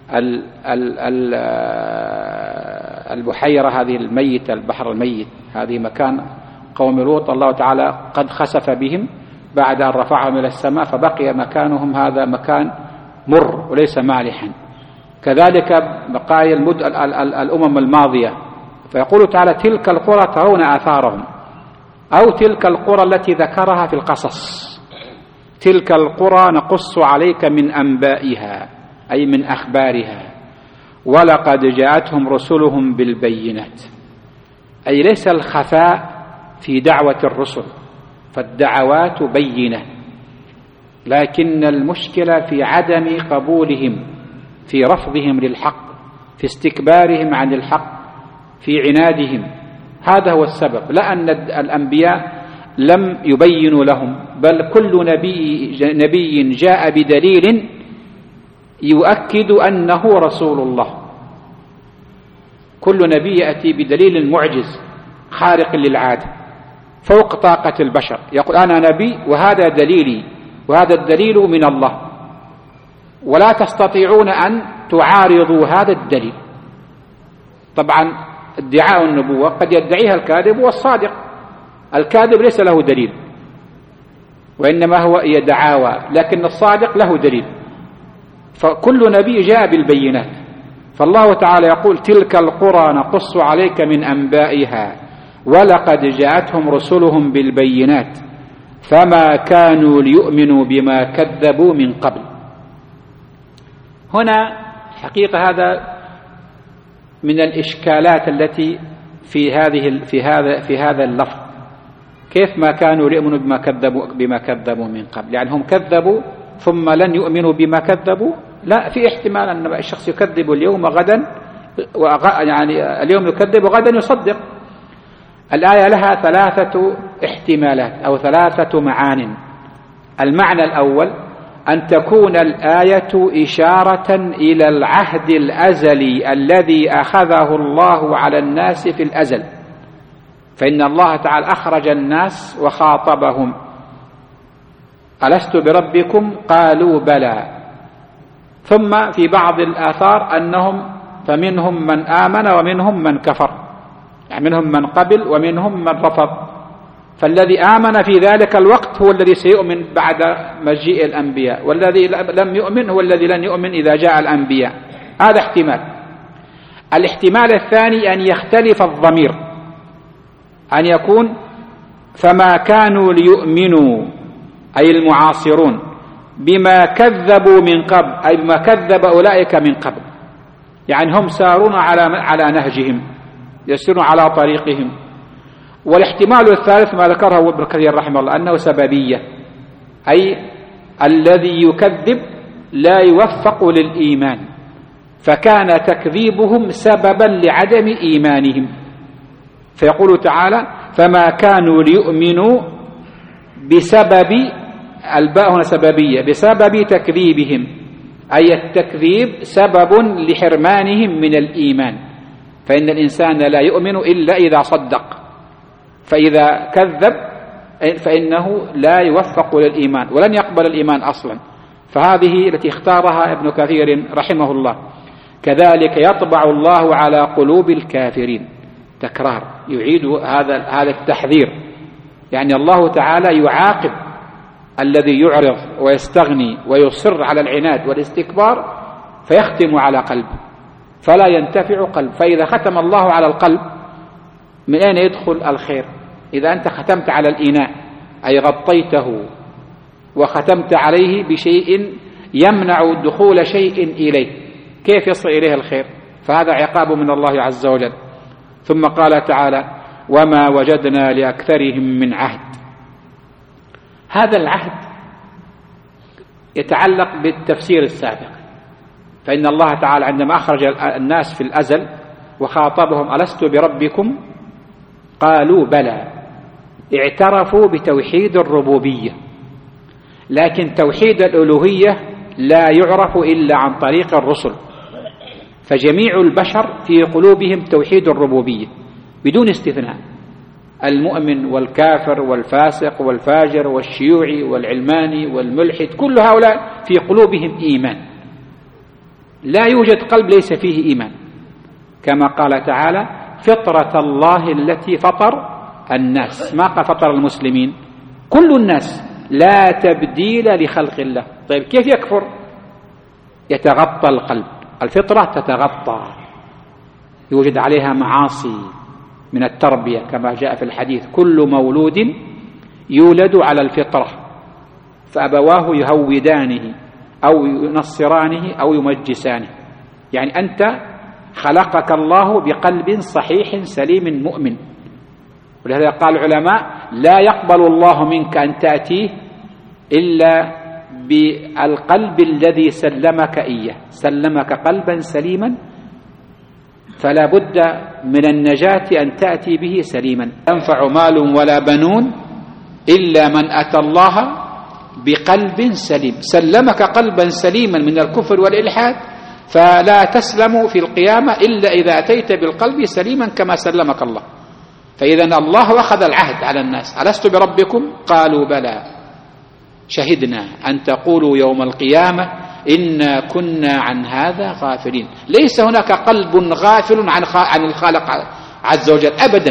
البحيرة، هذه الميتة، البحر الميت. هذه مكان قوم لوط، الله تعالى قد خسف بهم بعد أن رفعهم إلى السماء، فبقي مكانهم هذا مكان مر وليس مالحا. كذلك بقايا الأمم الماضية. فيقول تعالى: تلك القرى ترون آثارهم، أو تلك القرى التي ذكرها في القصص. تلك القرى نقص عليك من أنبائها، أي من أخبارها. ولقد جاءتهم رسلهم بالبينات، أي ليس الخفاء في دعوة الرسل، فالدعوات بينة، لكن المشكلة في عدم قبولهم، في رفضهم للحق، في استكبارهم عن الحق، في عنادهم. هذا هو السبب، لا أن الأنبياء لم يبينوا لهم، بل كل نبي جاء بدليل يؤكد أنه رسول الله. كل نبي يأتي بدليل معجز خارق للعادة فوق طاقة البشر، يقول: أنا نبي وهذا دليلي، وهذا الدليل من الله، ولا تستطيعون أن تعارضوا هذا الدليل. طبعا ادعاء النبوة قد يدعيها الكاذب والصادق. الكاذب ليس له دليل، وإنما هو دعاوى، لكن الصادق له دليل. فكل نبي جاء بالبينات. فالله تعالى يقول: تلك القرى نقص عليك من أنبائها ولقد جاءتهم رسلهم بالبينات فما كانوا ليؤمنوا بما كذبوا من قبل. هنا حقيقة هذا من الإشكالات التي في هذا اللفظ. كيف ما كانوا ليؤمنوا بما كذبوا من قبل؟ يعني هم كذبوا ثم لن يؤمنوا بما كذبوا؟ لا، في احتمال أن الشخص يكذب اليوم غدا، يعني اليوم يكذب وغدا يصدق. الآية لها 3 احتمالات أو 3 معان. المعنى الأول أن تكون الآية إشارة إلى العهد الأزلي الذي أخذه الله على الناس في الأزل، فإن الله تعالى أخرج الناس وخاطبهم: ألست بربكم؟ قالوا بلى. ثم في بعض الآثار فمنهم من آمن ومنهم من كفر، يعني منهم من قبل ومنهم من رفض. فالذي آمن في ذلك الوقت هو الذي سيؤمن بعد مجيء الأنبياء، والذي لم يؤمن هو الذي لن يؤمن إذا جاء الأنبياء. هذا احتمال. الاحتمال الثاني أن يختلف الضمير، أن يكون فما كانوا ليؤمنوا أي المعاصرون بما كذبوا من قبل، أي بما كذب أولئك من قبل، يعني هم سارون على نهجهم، يسيرون على طريقهم. والاحتمال الثالث ما ذكره ابن كثير رحمه الله أنه سببية، أي الذي يكذب لا يوفق للإيمان، فكان تكذيبهم سببا لعدم إيمانهم. فيقول تعالى: فما كانوا ليؤمنوا بسبب، الباء هنا سببية، بسبب تكذيبهم، أي التكذيب سبب لحرمانهم من الإيمان، فإن الإنسان لا يؤمن إلا إذا صدق، فإذا كذب فإنه لا يوفق للإيمان ولن يقبل الإيمان أصلا. فهذه التي اختارها ابن كثير رحمه الله. كذلك يطبع الله على قلوب الكافرين. تكرار يعيد هذا التحذير، يعني الله تعالى يعاقب الذي يعرض ويستغني ويصر على العناد والاستكبار، فيختم على قلبه فلا ينتفع قلب. فإذا ختم الله على القلب من أين يدخل الخير؟ إذا أنت ختمت على الإناء أي غطيته وختمت عليه بشيء يمنع دخول شيء إليه، كيف يصل إليه الخير؟ فهذا عقاب من الله عز وجل. ثم قال تعالى: وما وجدنا لأكثرهم من عهد. هذا العهد يتعلق بالتفسير السابق، فإن الله تعالى عندما أخرج الناس في الأزل وخاطبهم ألست بربكم قالوا بلى، اعترفوا بتوحيد الربوبية، لكن توحيد الألوهية لا يعرف إلا عن طريق الرسل، فجميع البشر في قلوبهم توحيد الربوبية بدون استثناء، المؤمن والكافر والفاسق والفاجر والشيوعي والعلماني والملحد، كل هؤلاء في قلوبهم إيمان، لا يوجد قلب ليس فيه إيمان، كما قال تعالى فطرة الله التي فطر الناس، ما قال فطر المسلمين، كل الناس، لا تبديل لخلق الله. طيب كيف يكفر؟ يتغطى القلب، الفطرة تتغطى، يوجد عليها معاصي من التربية كما جاء في الحديث كل مولود يولد على الفطرة فأبواه يهودانه أو ينصرانه أو يمجسانه، يعني أنت خلقك الله بقلب صحيح سليم مؤمن، ولهذا قال العلماء لا يقبل الله منك أن تأتيه إلا بالقلب الذي سلمك إياه، سلمك قلبا سليما، فلا بد من النجاة أن تأتي به سليما. ينفع مال ولا بنون إلا من أتى الله بقلب سليم، سلمك قلبا سليما من الكفر والإلحاد، فلا تسلم في القيامة إلا إذا أتيت بالقلب سليما كما سلمك الله. فإذا الله أخذ العهد على الناس ألست بربكم قالوا بلى شهدنا أن تقولوا يوم القيامة إنا كنا عن هذا غافلين. ليس هناك قلب غافل عن الخالق عز وجل أبدا،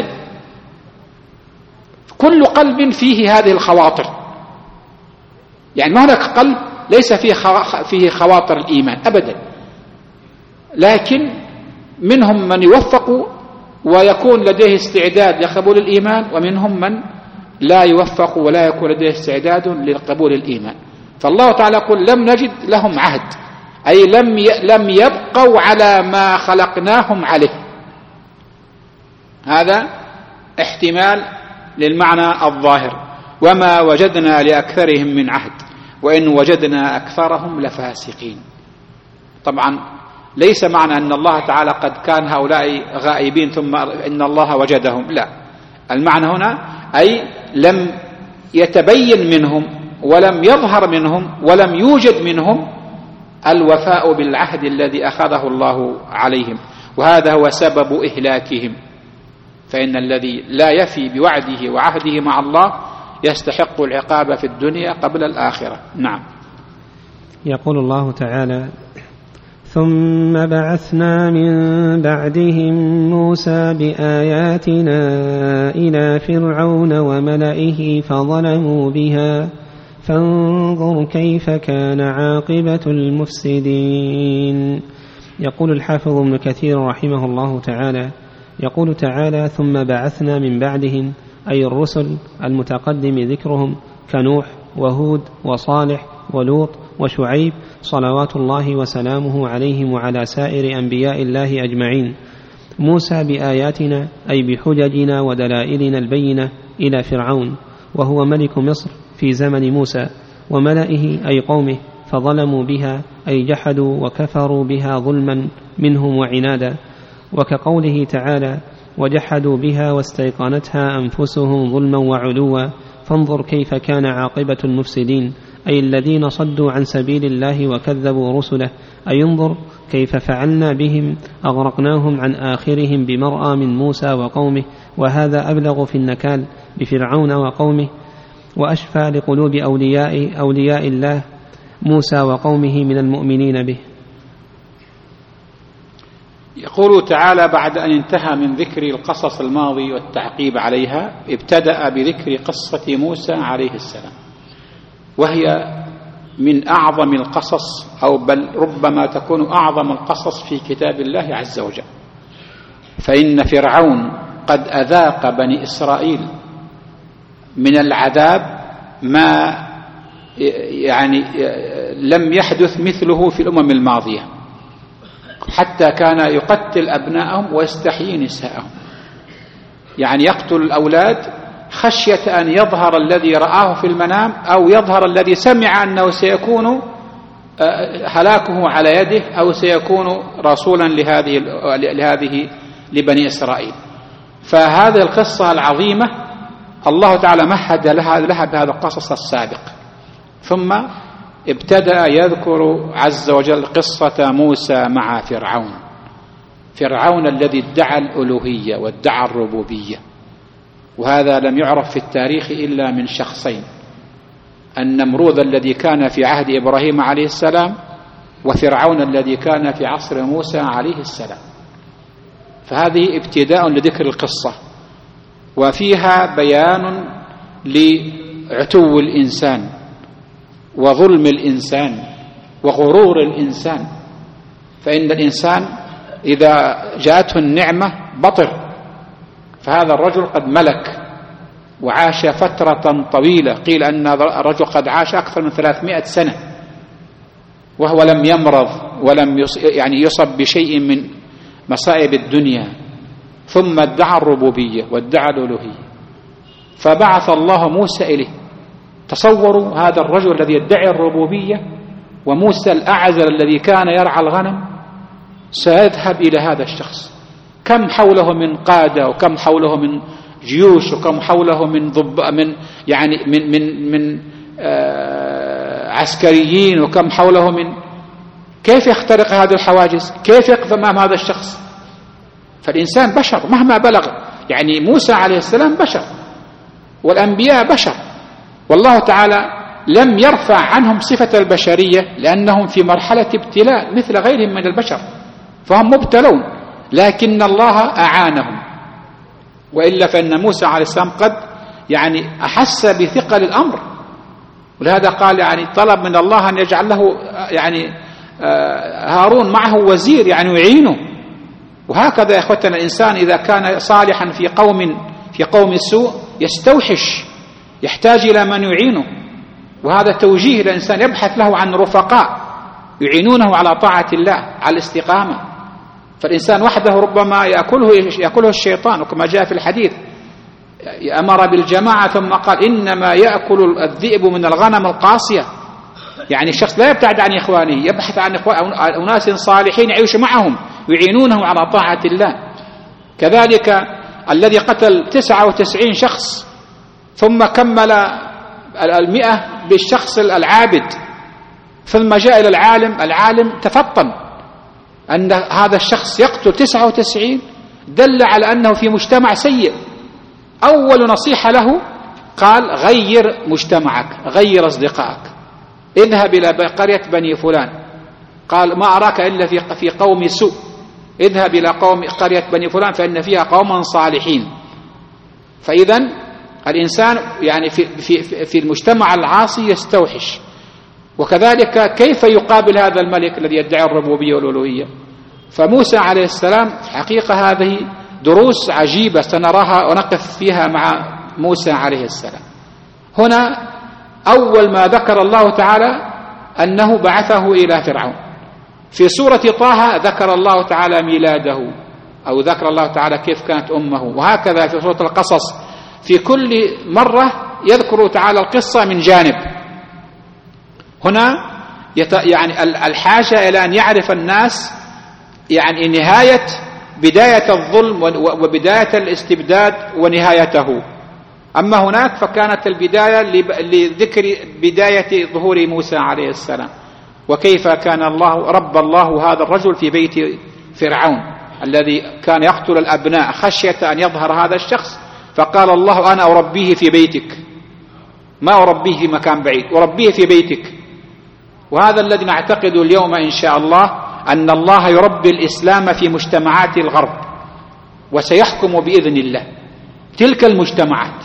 كل قلب فيه هذه الخواطر، يعني ما هناك قلب ليس فيه خواطر الإيمان أبدا، لكن منهم من يوفق ويكون لديه استعداد لقبول الإيمان، ومنهم من لا يوفق ولا يكون لديه استعداد لقبول الإيمان. فالله تعالى يقول لم نجد لهم عهد، أي لم يبقوا على ما خلقناهم عليه. هذا احتمال للمعنى الظاهر، وما وجدنا لأكثرهم من عهد وإن وجدنا أكثرهم لفاسقين. طبعا ليس معنى أن الله تعالى قد كان هؤلاء غائبين ثم إن الله وجدهم، لا، المعنى هنا أي لم يتبين منهم ولم يظهر منهم ولم يوجد منهم الوفاء بالعهد الذي أخذه الله عليهم، وهذا هو سبب إهلاكهم. فإن الذي لا يفي بوعده وعهده مع الله يستحق العقاب في الدنيا قبل الآخرة. نعم. يقول الله تعالى ثم بعثنا من بعدهم موسى بآياتنا إلى فرعون وملئه فظلموا بها فانظر كيف كان عاقبة المفسدين. يقول الحافظ ابن كثير رحمه الله تعالى يقول تعالى ثم بعثنا من بعدهم، أي الرسل المتقدم ذكرهم كنوح وهود وصالح ولوط وشعيب صلوات الله وسلامه عليهم وعلى سائر أنبياء الله أجمعين. موسى بآياتنا أي بحججنا ودلائلنا البينة إلى فرعون وهو ملك مصر في زمن موسى، وملئه أي قومه، فظلموا بها أي جحدوا وكفروا بها ظلما منهم وعنادا، وكقوله تعالى وجحدوا بها واستيقنتها أنفسهم ظلما وعلوا فانظر كيف كان عاقبة المفسدين، أي الذين صدوا عن سبيل الله وكذبوا رسله، أي انظر كيف فعلنا بهم أغرقناهم عن آخرهم بمرأى من موسى وقومه، وهذا أبلغ في النكال بفرعون وقومه وأشفى لقلوب أولياء الله موسى وقومه من المؤمنين به. يقول تعالى بعد أن انتهى من ذكر القصص الماضي والتعقيب عليها، ابتدأ بذكر قصة موسى عليه السلام، وهي من أعظم القصص، أو بل ربما تكون أعظم القصص في كتاب الله عز وجل. فإن فرعون قد أذاق بني إسرائيل من العذاب ما يعني لم يحدث مثله في الأمم الماضية، حتى كان يقتل أبناءهم ويستحيي نساءهم، يعني يقتل الأولاد خشية أن يظهر الذي رآه في المنام أو يظهر الذي سمع أنه سيكون هلاكه على يده أو سيكون رسولا لهذه لبني إسرائيل. فهذه القصة العظيمة الله تعالى مهد لها بهذا القصص السابق. ثم ابتدأ يذكر عز وجل قصة موسى مع فرعون الذي ادعى الألوهية وادعى الربوبية. وهذا لم يعرف في التاريخ إلا من شخصين: النمرود الذي كان في عهد إبراهيم عليه السلام، وفرعون الذي كان في عصر موسى عليه السلام. فهذه ابتداء لذكر القصة، وفيها بيان لعتو الإنسان وظلم الإنسان وغرور الإنسان. فإن الإنسان إذا جاءته النعمة بطر. فهذا الرجل قد ملك وعاش فترة طويلة، قيل أن الرجل قد عاش أكثر من 300 سنة وهو لم يمرض ولم يصب بشيء من مصائب الدنيا، ثم ادعى الربوبية وادعى الألوهية، فبعث الله موسى إليه. تصوروا هذا الرجل الذي يدعي الربوبية وموسى الأعزل الذي كان يرعى الغنم سيذهب إلى هذا الشخص. كم حوله من قادة وكم حوله من جيوش وكم حوله من عسكريين وكم حوله من. كيف يخترق هذه الحواجز؟ كيف يقف أمام هذا الشخص؟ فالإنسان بشر مهما بلغ، يعني موسى عليه السلام بشر والأنبياء بشر، والله تعالى لم يرفع عنهم صفة البشرية لأنهم في مرحلة ابتلاء مثل غيرهم من البشر، فهم مبتلون، لكن الله أعانهم. وإلا فإن موسى عليه السلام قد أحس بثقل الأمر، ولهذا قال طلب من الله أن يجعل له هارون معه وزير يعينه. وهكذا يا أخوتنا الإنسان إذا كان صالحا في قوم سوء يستوحش، يحتاج إلى من يعينه. وهذا توجيه الإنسان يبحث له عن رفقاء يعينونه على طاعة الله على الاستقامة. فالإنسان وحده ربما يأكله الشيطان، وكما جاء في الحديث أمر بالجماعة ثم قال إنما يأكل الذئب من الغنم القاصية. الشخص لا يبتعد عن إخوانه، يبحث عن أناس صالحين يعيش معهم يعينونه على طاعة الله. كذلك الذي قتل 99 شخص ثم كمل 100 بالشخص العابد، ثم جاء إلى العالم تفطن أن هذا الشخص يقتل 99 دل على أنه في مجتمع سيء. أول نصيحة له قال غير مجتمعك، غير أصدقائك، اذهب إلى قرية بني فلان. قال ما أراك إلا في قوم سوء، اذهب إلى قرية بني فلان فإن فيها قوما صالحين. فإذا الإنسان في المجتمع العاصي يستوحش. وكذلك كيف يقابل هذا الملك الذي يدعي الربوبية والألوهية؟ فموسى عليه السلام حقيقة هذه دروس عجيبة سنراها ونقف فيها مع موسى عليه السلام. هنا أول ما ذكر الله تعالى أنه بعثه إلى فرعون. في سورة طه ذكر الله تعالى ميلاده، أو ذكر الله تعالى كيف كانت أمه، وهكذا في سورة القصص في كل مرة يذكر تعالى القصة من جانب. هنا الحاجة إلى أن يعرف الناس نهاية بداية الظلم وبداية الاستبداد ونهايته. أما هناك فكانت البداية لذكر بداية ظهور موسى عليه السلام، وكيف كان رب الله هذا الرجل في بيت فرعون الذي كان يقتل الأبناء خشية أن يظهر هذا الشخص، فقال الله أنا أربيه في بيتك، ما أربيه في مكان بعيد، أربيه في بيتك. وهذا الذي نعتقد اليوم إن شاء الله، أن الله يربي الإسلام في مجتمعات الغرب، وسيحكم بإذن الله تلك المجتمعات.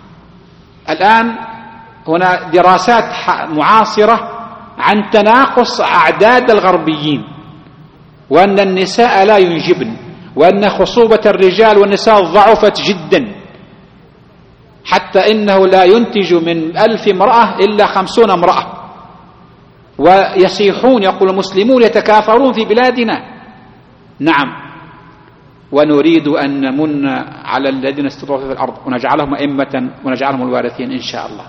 الآن هنا دراسات معاصرة عن تناقص أعداد الغربيين، وأن النساء لا ينجبن، وأن خصوبة الرجال والنساء ضعفت جدا، حتى إنه لا ينتج من 1000 امرأة إلا 50 امرأة. ويصيحون، يقول المسلمون يتكاثرون في بلادنا. نعم. ونريد أن نمن على الذين استضعفوا في الأرض ونجعلهم أئمة ونجعلهم الوارثين إن شاء الله.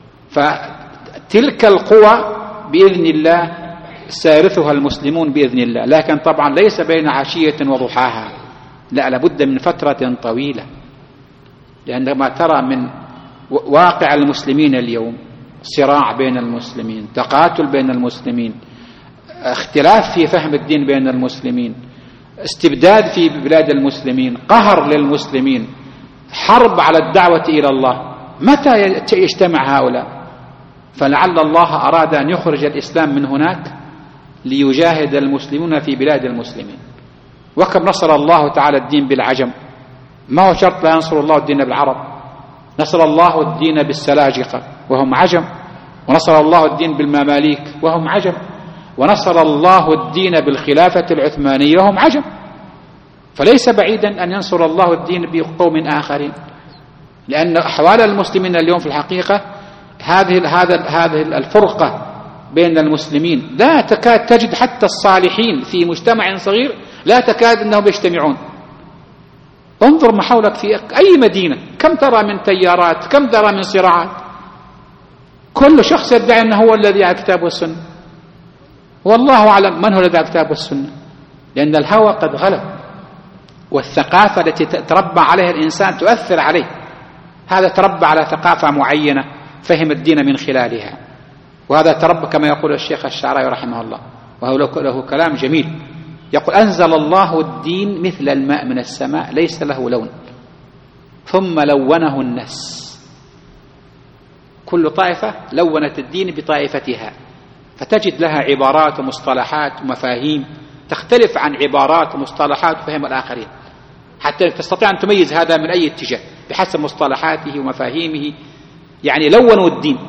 فتلك القوى بإذن الله سيرثها المسلمون بإذن الله، لكن طبعا ليس بين عشية وضحاها، لا، لابد من فترة طويلة. لأن ما ترى من واقع المسلمين اليوم صراع بين المسلمين، تقاتل بين المسلمين، اختلاف في فهم الدين بين المسلمين، استبداد في بلاد المسلمين، قهر للمسلمين، حرب على الدعوة إلى الله. متى يجتمع هؤلاء؟ فلعل الله أراد أن يخرج الإسلام من هناك ليجاهد المسلمون في بلاد المسلمين. وكم نصر الله تعالى الدين بالعجم، ما هو شرط لا ينصر الله الدين بالعرب. نصر الله الدين بالسلاجقة وهم عجم، ونصر الله الدين بالمماليك وهم عجم، ونصر الله الدين بالخلافة العثمانية وهم عجم. فليس بعيدا أن ينصر الله الدين بقوم آخرين، لأن أحوال المسلمين اليوم في الحقيقة هذه الفرقة بين المسلمين لا تكاد تجد حتى الصالحين في مجتمع صغير لا تكاد أنهم يجتمعون. انظر ما حولك في أي مدينة، كم ترى من تيارات، كم ترى من صراعات، كل شخص يدعي أنه هو الذي على الكتاب والسنة، والله أعلم من هو الذي على الكتاب والسنة، لأن الهوى قد غلب، والثقافة التي تربى عليها الإنسان تؤثر عليه. هذا تربى على ثقافة معينة فهم الدين من خلالها، وهذا تربى كما يقول الشيخ الشعراوي رحمه الله، وهو له كلام جميل، يقول: أنزل الله الدين مثل الماء من السماء ليس له لون ثم لونه الناس. كل طائفة لونت الدين بطائفتها، فتجد لها عبارات ومصطلحات ومفاهيم تختلف عن عبارات ومصطلحات وفهم الآخرين، حتى تستطيع أن تميز هذا من أي اتجاه بحسب مصطلحاته ومفاهيمه. يعني لونوا الدين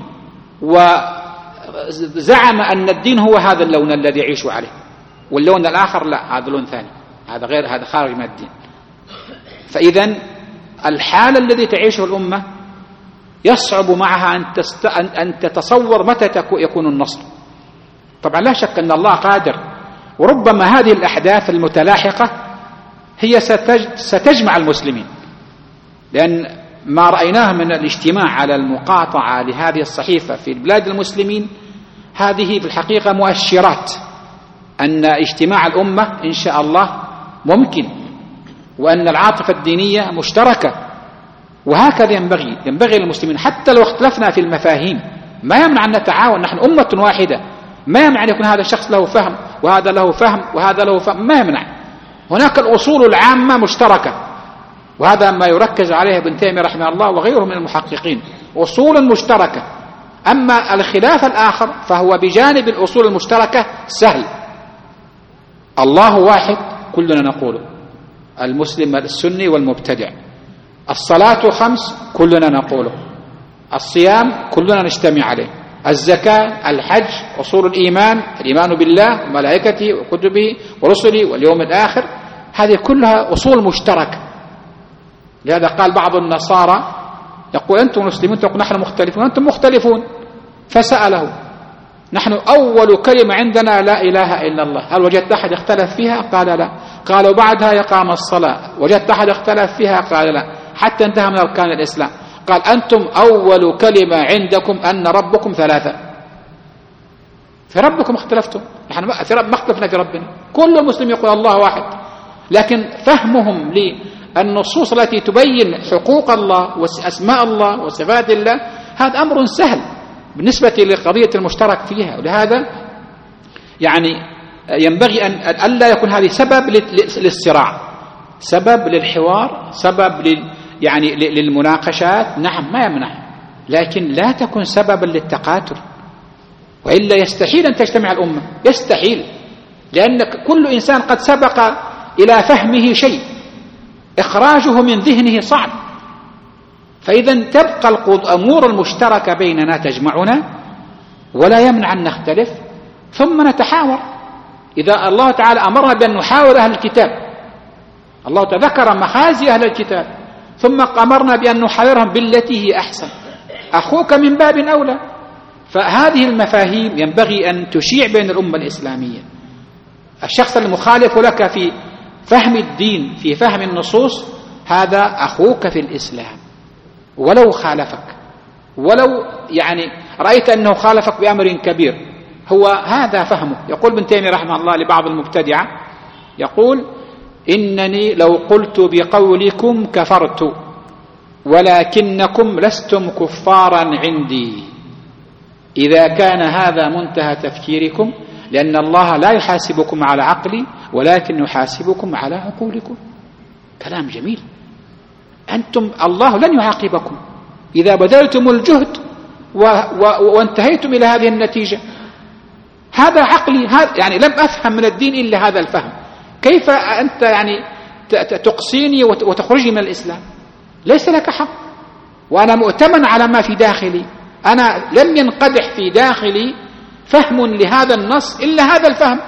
وزعم أن الدين هو هذا اللون الذي يعيش عليه، واللون الآخر لا، هذا لون ثاني، هذا غير، هذا خارج من الدين. فإذا الحال الذي تعيشه الأمة يصعب معها أن تتصور متى يكون النصر. طبعا لا شك أن الله قادر، وربما هذه الأحداث المتلاحقة هي ستجمع المسلمين، لأن ما رأيناه من الاجتماع على المقاطعة لهذه الصحيفة في بلاد المسلمين هذه في الحقيقة مؤشرات أن اجتماع الأمة إن شاء الله ممكن، وأن العاطفة الدينية مشتركة. وهكذا ينبغي للمسلمين، حتى لو اختلفنا في المفاهيم ما يمنع أن نتعاون، نحن أمة واحدة، ما يمنع أن يكون هذا الشخص له فهم وهذا له فهم وهذا له فهم، ما يمنع. هناك الأصول العامة مشتركة، وهذا ما يركز عليه ابن تيمية رحمه الله وغيره من المحققين، أصول مشتركة. أما الخلاف الآخر فهو بجانب الأصول المشتركة سهل. الله واحد كلنا نقوله، المسلم السني والمبتدع، الصلاة 5 كلنا نقوله، الصيام كلنا نجتمع عليه، الزكاة، الحج، أصول الإيمان، الإيمان بالله وملائكته وكتبه ورسله واليوم الآخر، هذه كلها أصول مشتركة. لهذا قال بعض النصارى يقول: أنتم مسلمون تقول نحن مختلفون، أنتم مختلفون. فسأله: نحن أول كلمة عندنا لا إله إلا الله، هل وجدت أحد اختلف فيها؟ قال لا. قالوا: بعدها يقام الصلاة، وجدت أحد اختلف فيها؟ قال لا، حتى انتهى من أركان الإسلام. قال: أنتم أول كلمة عندكم أن ربكم 3. في ربكم اختلفتم، نحن ما اختلفنا في ربنا، كل مسلم يقول الله واحد، لكن فهمهم للنصوص التي تبين حقوق الله وأسماء الله وصفات الله هذا أمر سهل بالنسبة لقضية المشترك فيها. ولهذا يعني ينبغي أن لا يكون هذه سبب للصراع، سبب للحوار، سبب يعني للمناقشات، نعم ما يمنع، لكن لا تكون سببا للتقاتل، وإلا يستحيل أن تجتمع الأمة، يستحيل، لأن كل إنسان قد سبق إلى فهمه شيء، إخراجه من ذهنه صعب. فإذا تبقى الأمور المشتركة بيننا تجمعنا، ولا يمنع أن نختلف ثم نتحاور. إذا الله تعالى أمرنا بأن نحاور أهل الكتاب، الله تعالى ذكر مخازي أهل الكتاب، ثم أمرنا بأن نحاورهم بالتي هي أحسن، أخوك من باب أولى. فهذه المفاهيم ينبغي أن تشيع بين الأمة الإسلامية. الشخص المخالف لك في فهم الدين في فهم النصوص هذا أخوك في الإسلام ولو خالفك، ولو يعني رأيت أنه خالفك بأمر كبير، هو هذا فهمه. يقول ابن تيمية رحمه الله لبعض المبتدعة، يقول: إنني لو قلت بقولكم كفرت ولكنكم لستم كفارا عندي، إذا كان هذا منتهى تفكيركم، لأن الله لا يحاسبكم على عقلي ولكن يحاسبكم على عقولكم. كلام جميل. أنتم الله لن يعاقبكم إذا بذلتم الجهد وانتهيتم إلى هذه النتيجة. هذا عقلي، هذا يعني لم أفهم من الدين إلا هذا الفهم. كيف أنت يعني تقصيني وتخرجني من الإسلام؟ ليس لك حق، وأنا مؤتمن على ما في داخلي. أنا لم ينقدح في داخلي فهم لهذا النص إلا هذا الفهم،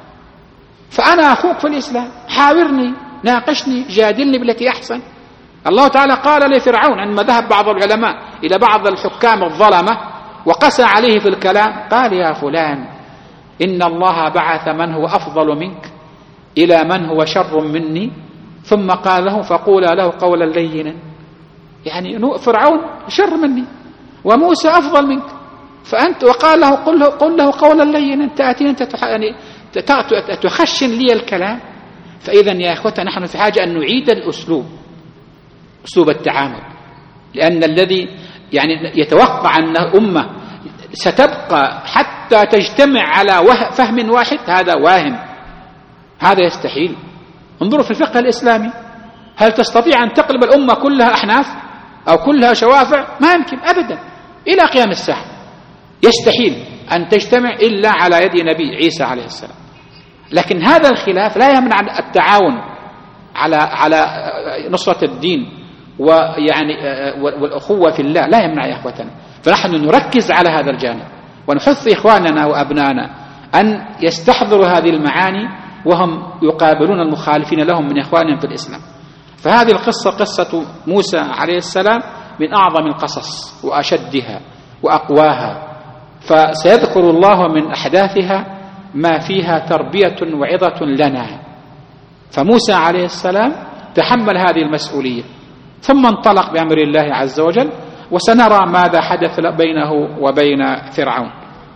فأنا أخوك في الإسلام، حاورني، ناقشني، جادلني بالتي أحسن. الله تعالى قال لفرعون عندما ذهب بعض العلماء إلى بعض الحكام الظلمة وقسى عليه في الكلام، قال: يا فلان، إن الله بعث من هو أفضل منك إلى من هو شر مني، ثم قال له: فقولا له قولا لينا. يعني فرعون شر مني وموسى أفضل منك، فأنت وقال له: قل له قولا لينا. تأتي أنت يعني تخشن لي الكلام. فإذا يا إخوة، نحن في حاجة أن نعيد الأسلوب، أسلوب التعامل، لأن الذي يعني يتوقع أن أمة ستبقى حتى تجتمع على فهم واحد، هذا واهم، هذا يستحيل. انظروا في الفقه الإسلامي، هل تستطيع أن تقلب الأمة كلها أحناف أو كلها شوافع؟ ما يمكن أبدا إلى قيام الساعة. يستحيل أن تجتمع إلا على يد نبي عيسى عليه السلام. لكن هذا الخلاف لا يمنع التعاون على نصرة الدين ويعني والأخوة في الله، لا يمنع يا إخوتنا. فنحن نركز على هذا الجانب ونحث إخواننا وأبنائنا أن يستحضروا هذه المعاني وهم يقابلون المخالفين لهم من إخوانهم في الإسلام. فهذه القصة، قصة موسى عليه السلام، من أعظم القصص وأشدها وأقواها، فسيذكر الله من أحداثها ما فيها تربية وعظة لنا. فموسى عليه السلام تحمل هذه المسؤولية ثم انطلق بأمر الله عز وجل، وسنرى ماذا حدث بينه وبين فرعون.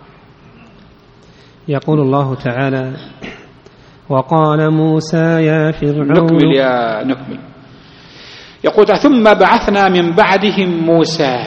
يقول الله تعالى: وقال موسى يا فرعون. نكمل. يقول: ثم بعثنا من بعدهم موسى،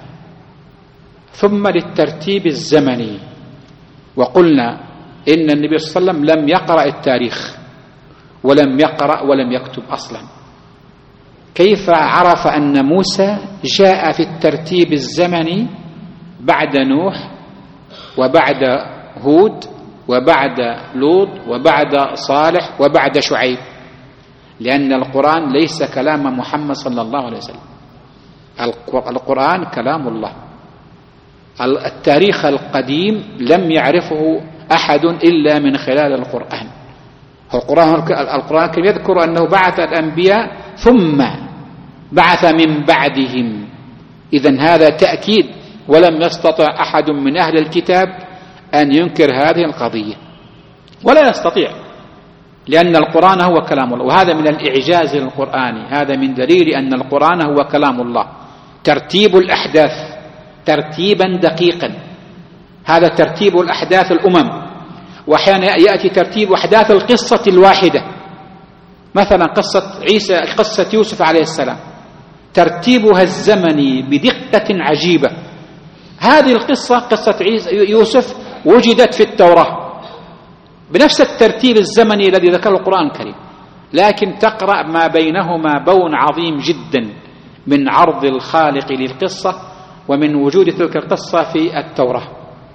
ثم للترتيب الزمني. وقلنا إن النبي صلى الله عليه وسلم لم يقرأ التاريخ ولم يقرأ ولم يكتب أصلا. كيف عرف أن موسى جاء في الترتيب الزمني بعد نوح وبعد هود وبعد لوط وبعد صالح وبعد شعيب؟ لأن القرآن ليس كلام محمد صلى الله عليه وسلم، القرآن كلام الله. التاريخ القديم لم يعرفه أحد إلا من خلال القرآن. القرآن الكريم يذكر أنه بعث الأنبياء ثم بعث من بعدهم. إذن هذا تأكيد، ولم يستطع أحد من أهل الكتاب أن ينكر هذه القضية، ولا يستطيع، لأن القرآن هو كلام الله. وهذا من الإعجاز القرآني، هذا من دليل أن القرآن هو كلام الله. ترتيب الأحداث ترتيبا دقيقا، هذا ترتيب الأحداث الأمم. وأحيانا يأتي ترتيب أحداث القصة الواحدة، مثلا قصة يوسف عليه السلام، ترتيبها الزمني بدقة عجيبة. هذه القصة، قصة يوسف، وجدت في التوراة بنفس الترتيب الزمني الذي ذكره القرآن الكريم، لكن تقرأ ما بينهما بون عظيم جدا من عرض الخالق للقصة ومن وجود تلك القصة في التوراة.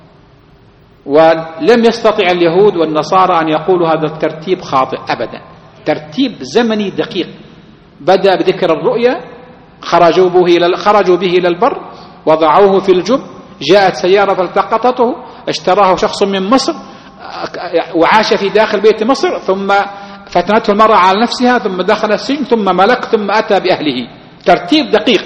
ولم يستطع اليهود والنصارى أن يقولوا هذا الترتيب خاطئ أبدا. ترتيب زمني دقيق، بدأ بذكر الرؤيا، خرجوا به إلى البر، وضعوه في الجب، جاءت سيارة فالتقطته، اشتراه شخص من مصر وعاش في داخل بيت مصر، ثم فتنته المرأة على نفسها، ثم دخل السجن، ثم ملك، ثم أتى بأهله. ترتيب دقيق.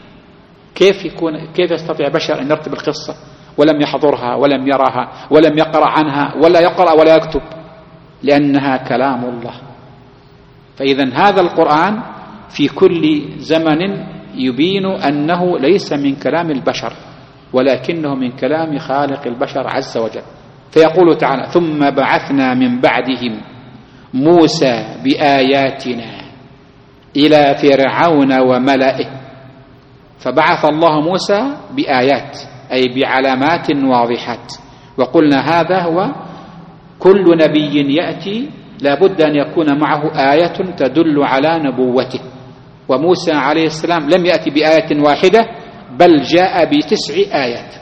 كيف يستطيع بشر أن يرتب القصة ولم يحضرها ولم يراها ولم يقرأ عنها ولا يقرأ ولا يكتب؟ لأنها كلام الله. فإذا هذا القرآن في كل زمن يبين أنه ليس من كلام البشر ولكنه من كلام خالق البشر عز وجل. فيقول تعالى: ثم بعثنا من بعدهم موسى بآياتنا إلى فرعون وملئه. فبعث الله موسى بآيات أي بعلامات واضحات. وقلنا هذا هو كل نبي يأتي لا بد أن يكون معه آية تدل على نبوته، وموسى عليه السلام لم يأتي بآية واحدة بل جاء ب9 آيات،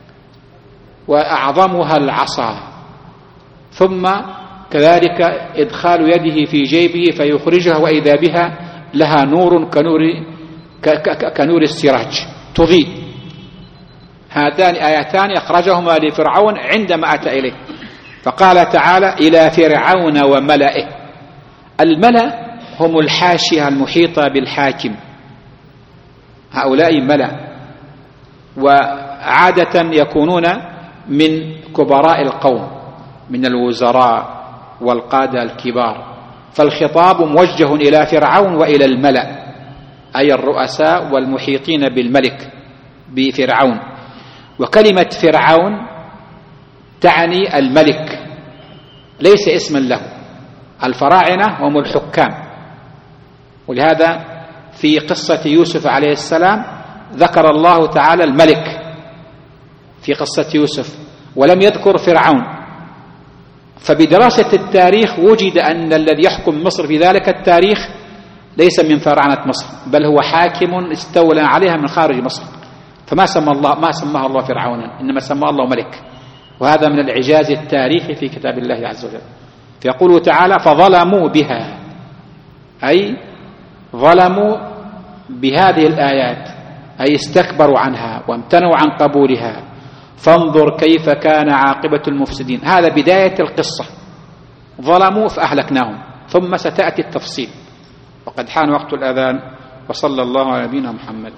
وأعظمها العصا، ثم كذلك إدخال يده في جيبه فيخرجها وإذا بها لها نور كنور السراج تضيء. هاتان آيتان أخرجهما لفرعون عندما أتى إليه. فقال تعالى: إلى فرعون وملئه. الملأ هم الحاشية المحيطة بالحاكم، هؤلاء ملأ، وعادة يكونون من كبراء القوم من الوزراء والقادة الكبار. فالخطاب موجه إلى فرعون وإلى الملأ أي الرؤساء والمحيطين بالملك بفرعون. وكلمة فرعون تعني الملك ليس اسما له، الفراعنة هم الحكام. ولهذا في قصة يوسف عليه السلام ذكر الله تعالى الملك في قصة يوسف ولم يذكر فرعون. فبدراسة التاريخ وجد أن الذي يحكم مصر في ذلك التاريخ ليس من فراعنة مصر، بل هو حاكم استولى عليها من خارج مصر، فما سماه الله فرعونا، إنما سماه الله ملك. وهذا من الإعجاز التاريخي في كتاب الله عز وجل. فيقول تعالى: فظلموا بها، أي ظلموا بهذه الآيات، أي استكبروا عنها وامتنعوا عن قبولها. فانظر كيف كان عاقبة المفسدين. هذا بداية القصة، ظلموا فأهلكناهم، ثم ستأتي التفصيل. وقد حان وقت الأذان، وصلى الله على نبينا محمد.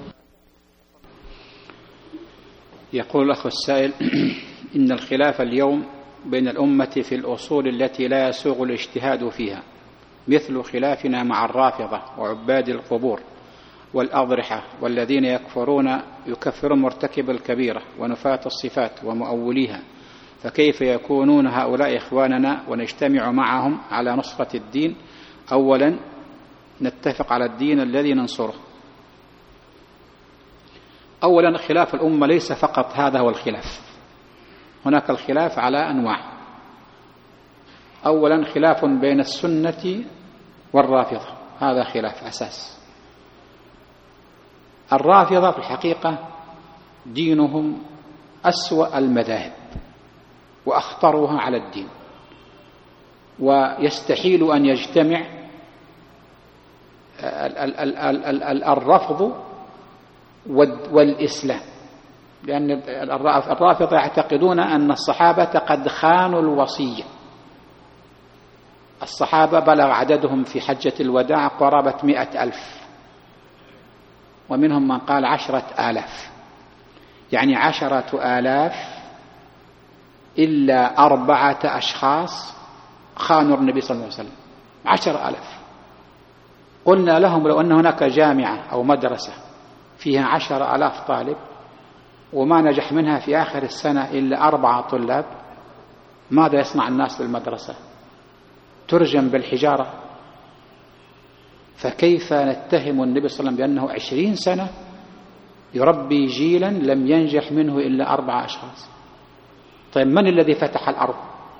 يقول الأخ السائل: إن الخلاف اليوم بين الأمة في الأصول التي لا يسوغ الاجتهاد فيها، مثل خلافنا مع الرافضة وعباد القبور والأضرحة والذين يكفرون مرتكب الكبيرة ونفاة الصفات ومؤوليها، فكيف يكونون هؤلاء إخواننا ونجتمع معهم على نصرة الدين؟ أولا نتفق على الدين الذي ننصره. أولا خلاف الأمة ليس فقط هذا هو الخلاف، هناك الخلاف على أنواع. أولا خلاف بين السنة والرافضة، هذا خلاف أساس. الرافضة في الحقيقة دينهم أسوأ المذاهب وأخطرها على الدين، ويستحيل أن يجتمع الرفض والإسلام، لأن الرافضة يعتقدون أن الصحابة قد خانوا الوصية. الصحابة بلغ عددهم في حجة الوداع قرابة 100,000، ومنهم من قال 10,000، يعني 10,000 إلا 4 أشخاص خانوا النبي صلى الله عليه وسلم. 10,000. قلنا لهم: لو أن هناك جامعة أو مدرسة فيها 10,000 طالب وما نجح منها في آخر السنة إلا 4 طلاب، ماذا يصنع الناس بالمدرسة؟ ترجم بالحجارة. فكيف نتهم النبي صلى الله عليه وسلم بأنه 20 سنة يربي جيلا لم ينجح منه إلا 4 أشخاص؟ طيب من الذي فتح الأرض؟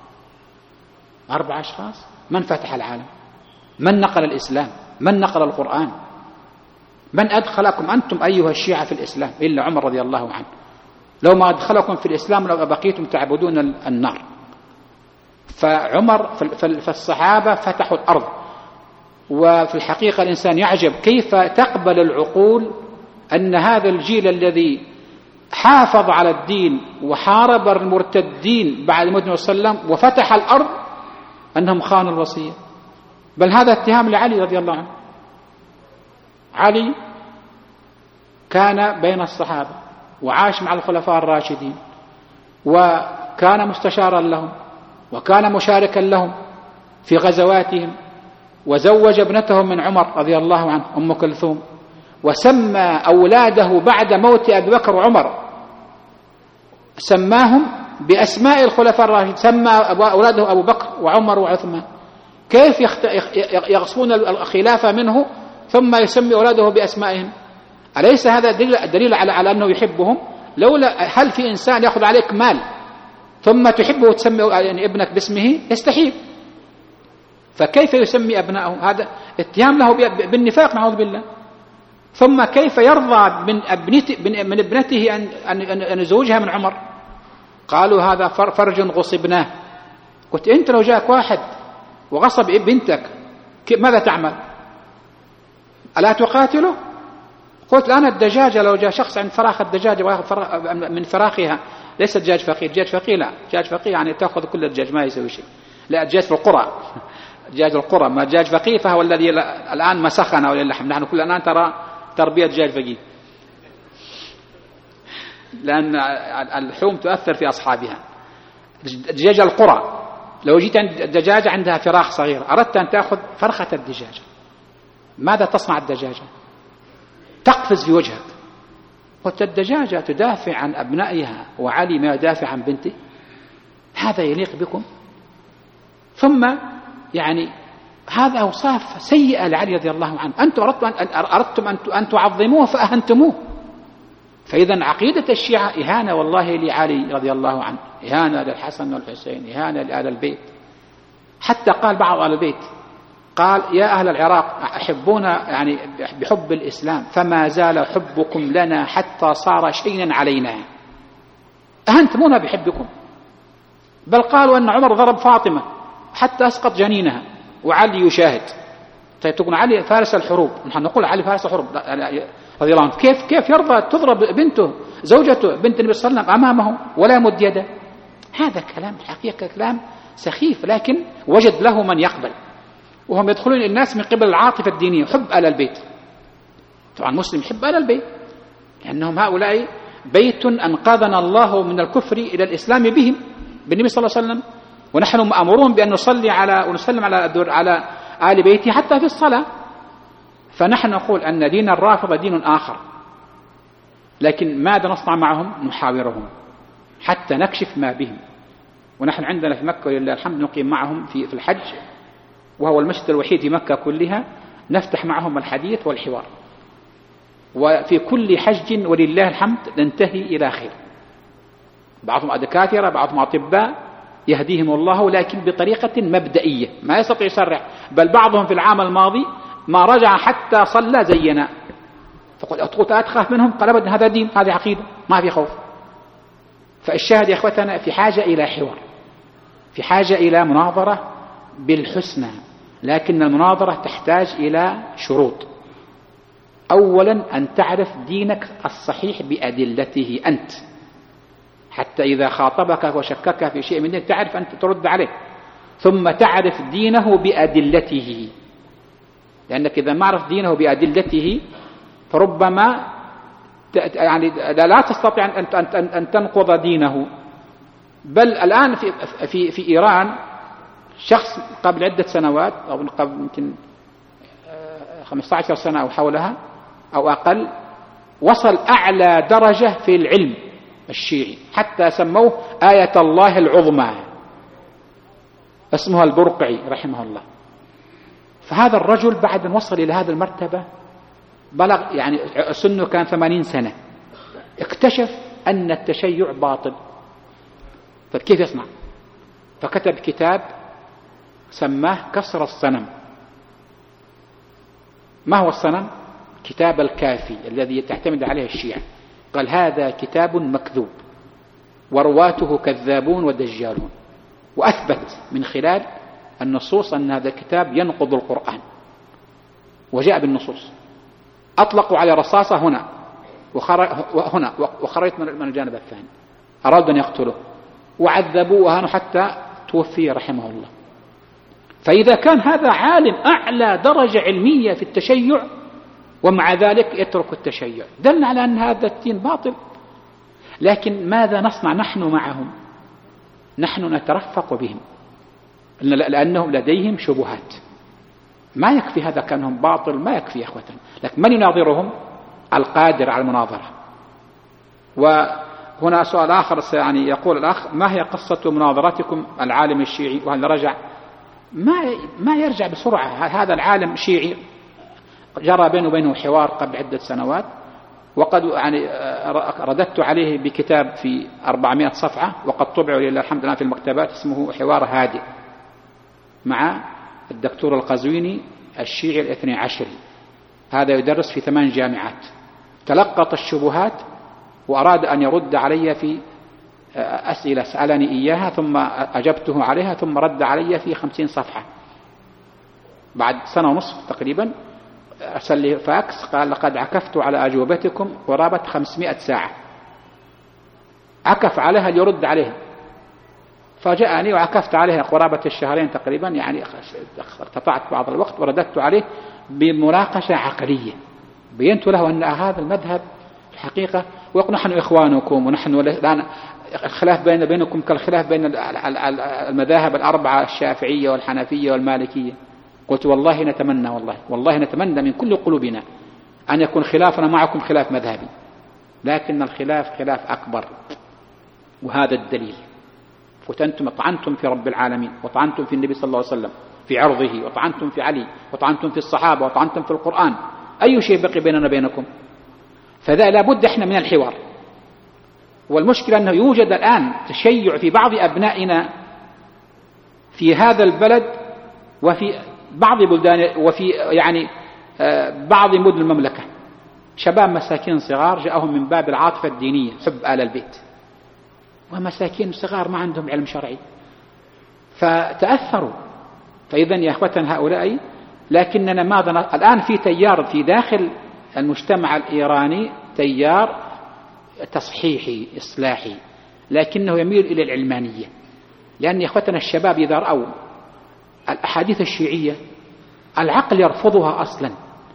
4 أشخاص. من فتح العالم؟ من نقل الإسلام؟ من نقل القرآن؟ من أدخلكم أنتم أيها الشيعة في الإسلام إلا عمر رضي الله عنه؟ لو ما أدخلكم في الإسلام لو بقيتم تعبدون النار. فعمر فالصحابة فتحوا الأرض. وفي الحقيقة الإنسان يعجب كيف تقبل العقول أن هذا الجيل الذي حافظ على الدين وحارب المرتدين بعد موت النبي صلى الله عليه وسلم وفتح الأرض أنهم خانوا الوصية. بل هذا اتهام لعلي رضي الله عنه. علي كان بين الصحابة وعاش مع الخلفاء الراشدين وكان مستشارا لهم وكان مشاركا لهم في غزواتهم، وزوج ابنته من عمر رضي الله عنه أم كلثوم، وسمى أولاده بعد موت أبي بكر وعمر سماهم بأسماء الخلفاء الراشدين، سمى أولاده أبو بكر وعمر وعثمان. كيف يغصبون الخلافة منه ثم يسمي أولاده بأسمائهم؟ أليس هذا دليل على أنه يحبهم؟ لولا هل في إنسان يأخذ عليك مال ثم تحبه وتسمي يعني ابنك باسمه؟ يستحيل. فكيف يسمي أبنائه؟ هذا اتهام له بالنفاق نعوذ بالله. ثم كيف يرضى من ابنته أن يزوجها من عمر؟ قالوا هذا فرج غصبناه. قلت أنت لو جاءك واحد وغصب بنتك ماذا تعمل؟ ألا تقاتله؟ قلت الآن الدجاجة لو جاء شخص عند فراخ الدجاجة ويأخذ من فراخها، ليس دجاج فقير، دجاج فقير لا، دجاج فقير يعني تأخذ كل الدجاج ما يسوي شيء، لا دجاج في القرى، دجاج القرى. ما دجاج فقير فهو الذي الآن مسخنا وللحم، نحن كل الآن ترى تربية دجاج فقير، لأن اللحوم تؤثر في أصحابها. دجاج القرى لو جيت عند الدجاجة عندها فراخ صغير أردت أن تأخذ فرخة الدجاجة، ماذا تصنع الدجاجة؟ تقفز في وجهك. قلت الدجاجة تدافع عن أبنائها وعلي ما يدافع عن بنته؟ هذا يليق بكم؟ ثم يعني هذا أوصاف سيئة لعلي رضي الله عنه. أنتم أردتم أن تعظموه فأهنتموه. فإذا عقيدة الشيعة إهانة والله لعلي رضي الله عنه، إهانة للحسن والحسين، إهانة لآل البيت. حتى قال بعض آل البيت قال يا أهل العراق أحبونا يعني بحب الإسلام، فما زال حبكم لنا حتى صار شيئا علينا. أهنتمونا بحبكم. بل قالوا أن عمر ضرب فاطمة حتى أسقط جنينها وعلي يشاهد. طيب تقول علي فارس الحروب، نحن نقول علي فارس الحروب رضي الله عنه، كيف يرضى تضرب بنته زوجته بنت النبي صلى الله عليه وسلم أمامه ولا يمد يده؟ هذا كلام حقيقة كلام سخيف، لكن وجد له من يقبل، وهم يدخلون الناس من قبل العاطفة الدينية، حب آل البيت. طبعا مسلم يحب آل البيت لأنهم هؤلاء بيت أنقذنا الله من الكفر إلى الإسلام بهم بالنبي صلى الله عليه وسلم، ونحن مأمورون بأن نصلي على ونسلم على آل بيته حتى في الصلاة. فنحن نقول أن دين الرافضة دين آخر، لكن ماذا نصنع معهم؟ نحاورهم حتى نكشف ما بهم. ونحن عندنا في مكة ولله الحمد نقيم معهم في الحج، وهو المسجد الوحيد في مكة كلها نفتح معهم الحديث والحوار، وفي كل حج ولله الحمد ننتهي إلى خير. بعضهم دكاترة، بعضهم أطباء يهديهم الله، لكن بطريقة مبدئية ما يستطيع يسرع. بل بعضهم في العام الماضي ما رجع حتى صلى زينا، فقلت أتخاف منهم؟ قال أبدا، هذا دين، هذه عقيدة، ما في خوف. فالشاهد يا أخوتنا في حاجة إلى حوار، في حاجة إلى مناظرة بالحسنى، لكن المناظرة تحتاج إلى شروط. أولا أن تعرف دينك الصحيح بأدلته أنت، حتى إذا خاطبك وشكك في شيء من دينك تعرف أن ترد عليه. ثم تعرف دينه بأدلته، لأنك إذا ما عرف دينه بأدلته فربما يعني لا تستطيع أن تنقض دينه. بل الآن في إيران شخص قبل عدة سنوات أو قبل يمكن 15 سنة أو حولها أو أقل وصل أعلى درجة في العلم الشيعي، حتى سموه آية الله العظمى، اسمها البرقعي رحمه الله. فهذا الرجل بعد أن وصل إلى هذه المرتبة بلغ يعني سنه كان 80 سنة، اكتشف أن التشيع باطل، فكيف يصنع؟ فكتب كتاب سماه كسر الصنم. ما هو الصنم؟ كتاب الكافي الذي تعتمد عليه الشيعة. قال هذا كتاب مكذوب ورواته كذابون ودجالون، وأثبت من خلال النصوص أن هذا الكتاب ينقض القرآن، وجاء بالنصوص. أطلقوا على رصاصة هنا وخرجت من الجانب الثاني، أرادوا أن يقتلوه وعذبوه وهانوا حتى توفي رحمه الله. فإذا كان هذا عالم أعلى درجة علمية في التشيع ومع ذلك يترك التشيع، دل على أن هذا الدين باطل. لكن ماذا نصنع نحن معهم؟ نحن نترفق بهم لأنهم لديهم شبهات، ما يكفي هذا كأنهم باطل، ما يكفي يا أخوة. لكن من يناظرهم؟ القادر على المناظرة. وهنا سؤال آخر يعني يقول الأخ: ما هي قصة مناظرتكم العالم الشيعي وهل رجع؟ ما يرجع بسرعة. هذا العالم شيعي جرى بينه وبينه حوار قبل عدة سنوات، وقد يعني رددت عليه بكتاب في 400 صفحة، وقد طبع ولله الحمد لله في المكتبات، اسمه حوار هادئ مع الدكتور القزويني الشيعي الاثني عشري. هذا يدرس في 8 جامعات. تلقط الشبهات وأراد أن يرد علي في أسئلة سألني إياها، ثم أجبته عليها، ثم رد علي في 50 صفحة. بعد سنة ونصف تقريبا أرسل لي فاكس قال: لقد عكفت على أجوبتكم قرابة 500 ساعة. عكف عليها ليرد عليها، فجاءني وعكفت عليها قرابة الشهرين تقريبا، يعني اقتطعت بعض الوقت ورددت عليه بمناقشة عقلية. بينت له أن هذا المذهب الحقيقة، ويقول: نحن إخوانكم، ونحن الآن الخلاف بينكم كالخلاف بين المذاهب الأربعة، الشافعية والحنفية والمالكية. قلت: والله نتمنى، والله نتمنى من كل قلوبنا أن يكون خلافنا معكم خلاف مذهبي، لكن الخلاف خلاف أكبر، وهذا الدليل. فتنتم طعنتم في رب العالمين، وطعنتم في النبي صلى الله عليه وسلم في عرضه، وطعنتم في علي، وطعنتم في الصحابة، وطعنتم في القرآن. أي شيء بقي بيننا وبينكم؟ فذا لابد إحنا من الحوار. والمشكلة أنه يوجد الآن تشيع في بعض أبنائنا في هذا البلد وفي بعض بلدان، وفي يعني بعض مدن المملكة، شباب مساكين صغار جاءهم من باب العاطفة الدينية، حب آل البيت، ومساكين صغار ما عندهم علم شرعي، فتأثروا. فإذا يا أخوة هؤلاء، لكننا ماذا الآن في تيار في داخل المجتمع الإيراني، تيار تصحيحي إصلاحي، لكنه يميل إلى العلمانية. لأن يا أخوتنا الشباب إذا رأوا الأحاديث الشيعية العقل يرفضها أصلا،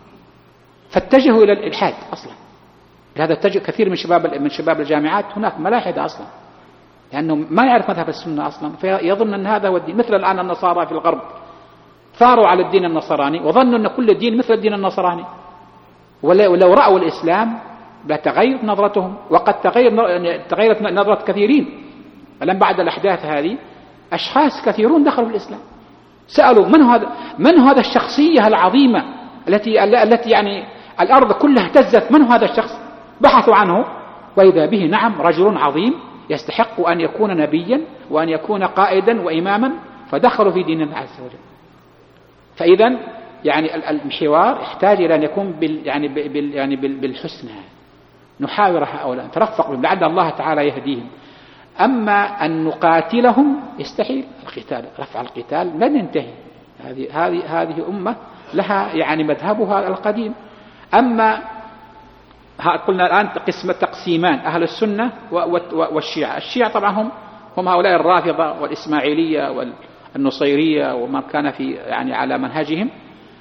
فاتجهوا إلى الإلحاد أصلا. لهذا اتجه كثير من شباب الجامعات هناك ملاحدة أصلا، لأنه ما يعرف مذهب السنة أصلا، فيظن أن هذا هو الدين. مثل الآن النصارى في الغرب ثاروا على الدين النصراني وظنوا أن كل الدين مثل الدين النصراني، ولو رأوا الإسلام لا تغير نظرتهم، وقد تغيرت نظرة كثيرين. ولم بعد الأحداث هذه أشخاص كثيرون دخلوا في الإسلام، سألوا: من هذا الشخصية العظيمة التي يعني الأرض كلها اهتزت؟ من هذا الشخص؟ بحثوا عنه، وإذا به نعم رجل عظيم يستحق أن يكون نبيا وأن يكون قائدا وإماما، فدخلوا في دين الله عز وجل. فإذا يعني الحوار يحتاج إلى أن يكون بالحسنى، نحاور هؤلاء، نترفق بهم، لعل الله تعالى يهديهم. أما أن نقاتلهم يستحيل. القتال، رفع القتال لن ينتهي. هذه أمة لها يعني مذهبها القديم. أما قلنا الآن تقسيمان: أهل السنة والشيعة. الشيعة طبعا هم هؤلاء الرافضة والإسماعيلية والنصيرية وما كان في يعني على منهجهم،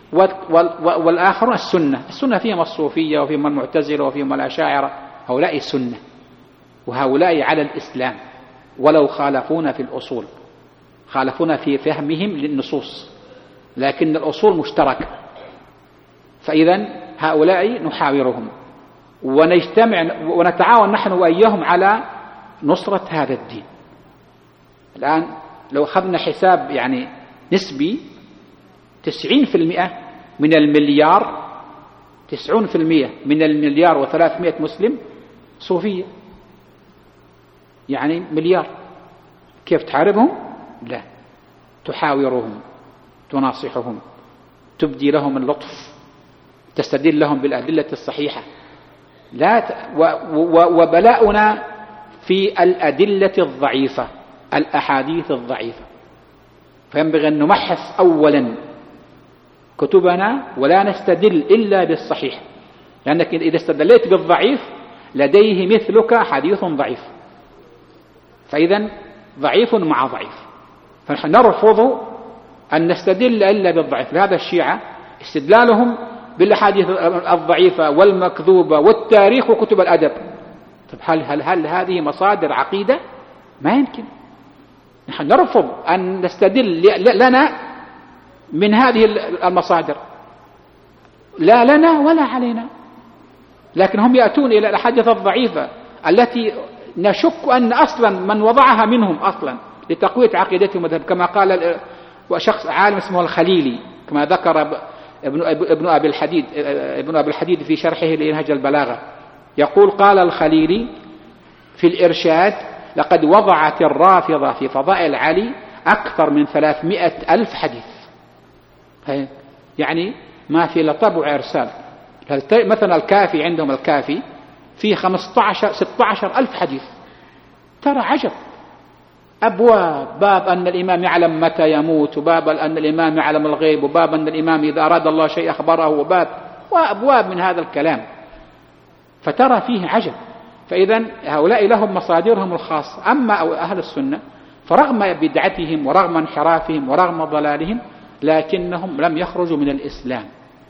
والآخرون السنة فيهم الصوفية وفيهم المعتزلة وفيهم الأشاعرة. هؤلاء سنة، وهؤلاء على الإسلام، ولو خالفونا في الأصول، خالفونا في فهمهم للنصوص، لكن الأصول مشتركة. فإذا هؤلاء نحاورهم ونجتمع ونتعاون نحن وإياهم على نصرة هذا الدين. الآن لو أخذنا حساب يعني نسبي، 90% من المليار، 90% من المليار و300 مسلم صوفية، يعني مليار. كيف تحاربهم؟ لا، تحاورهم، تناصحهم، تبدي لهم اللطف، تستدل لهم بالأدلة الصحيحة. وبلاؤنا في الأدلة الضعيفة، الأحاديث الضعيفة. فينبغي أن نمحص أولا كتبنا ولا نستدل إلا بالصحيح، لأنك إذا استدليت بالضعيف لديه مثلك حديث ضعيف، فإذا ضعيف مع ضعيف. فنحن نرفض أن نستدل إلا بالضعيف. لهذا الشيعة استدلالهم بالأحاديث الضعيفة والمكذوبة والتاريخ وكتب الأدب. طب هل هذه مصادر عقيدة؟ ما يمكن. نحن نرفض أن نستدل لنا من هذه المصادر، لا لنا ولا علينا. لكن هم يأتون إلى الأحاديث الضعيفة التي نشك أن أصلا من وضعها منهم أصلا لتقوية عقيدتهم ومذهب، كما قال وشخص عالم اسمه الخليلي، كما ذكر ابن أبي الحديد في شرحه لنهج البلاغة، يقول قال الخليلي في الإرشاد: لقد وضعت الرافضة في فضائل علي أكثر من 300,000 حديث. يعني ما في لطب وعرسال. مثلا الكافي، عندهم الكافي فيه 16,000 حديث. ترى عجب، أبواب: باب أن الإمام يعلم متى يموت، وباب أن الإمام يعلم الغيب، وباب أن الإمام إذا أراد الله شيء أخبره، وأبواب من هذا الكلام. فترى فيه عجب. فإذا هؤلاء لهم مصادرهم الخاصة. أما أهل السنة فرغم بدعتهم ورغم انحرافهم ورغم ضلالهم لكنهم لم يخرجوا من الإسلام.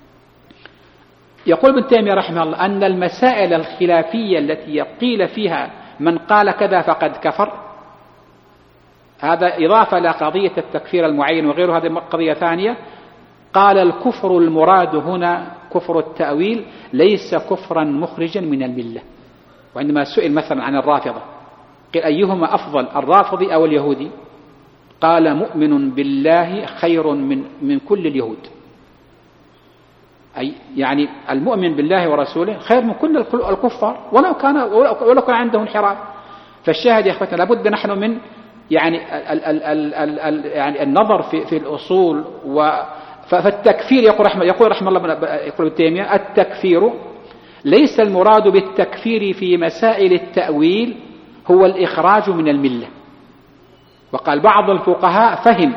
يقول ابن تيمية رحمه الله أن المسائل الخلافية التي قيل فيها من قال كذا فقد كفر، هذا إضافة لقضية التكفير المعين وغيره، هذه قضية ثانية. قال: الكفر المراد هنا كفر التأويل، ليس كفرا مخرجا من الملة. وعندما سئل مثلا عن الرافضة قال: أيهما أفضل، الرافضي أو اليهودي؟ قال: مؤمن بالله خير من كل اليهود. أي يعني المؤمن بالله ورسوله خير من كل الكفار ولو كان عنده انحراف. فالشاهد يا أخوتنا لابد نحن من يعني النظر في الأصول. فالتكفير يقول رحمه الله ابن تيمية: التكفير ليس المراد بالتكفير في مسائل التأويل هو الإخراج من الملة. وقال بعض الفقهاء فهم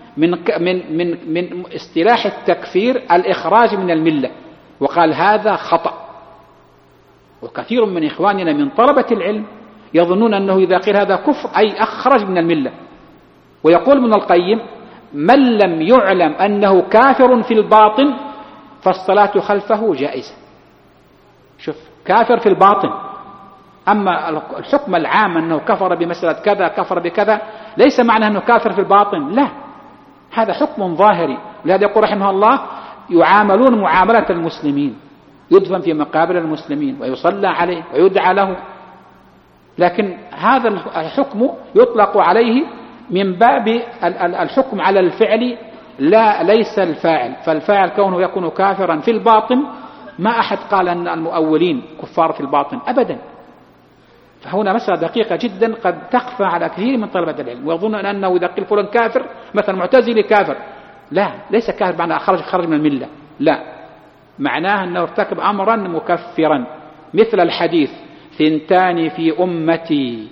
من اصطلاح التكفير الإخراج من الملة، وقال هذا خطأ. وكثير من إخواننا من طلبة العلم يظنون أنه إذا قيل هذا كفر أي أخرج من الملة. ويقول ابن القيم: من لم يعلم أنه كافر في الباطن فالصلاة خلفه جائزة. شوف، كافر في الباطن. أما الحكم العام أنه كفر بمسألة كذا كفر بكذا ليس معنى أنه كافر في الباطن، لا، هذا حكم ظاهري. لهذا يقول رحمه الله: يعاملون معاملة المسلمين، يدفن في مقابر المسلمين ويصلى عليه ويدعى له. لكن هذا الحكم يطلق عليه من باب الحكم على الفعل ليس الفاعل. فالفاعل كونه يكون كافرا في الباطن، ما أحد قال أن المؤولين كفار في الباطن أبدا. فهنا مسألة دقيقة جدا قد تخفى على كثير من طلبة العلم، ويظن أنه إذا قيل فلان كافر مثلا معتزلي كافر، لا، ليس كافر معناه خرج من الملة، لا، معناه أنه ارتكب أمرا مكفرا. مثل الحديث: 2 في أمتي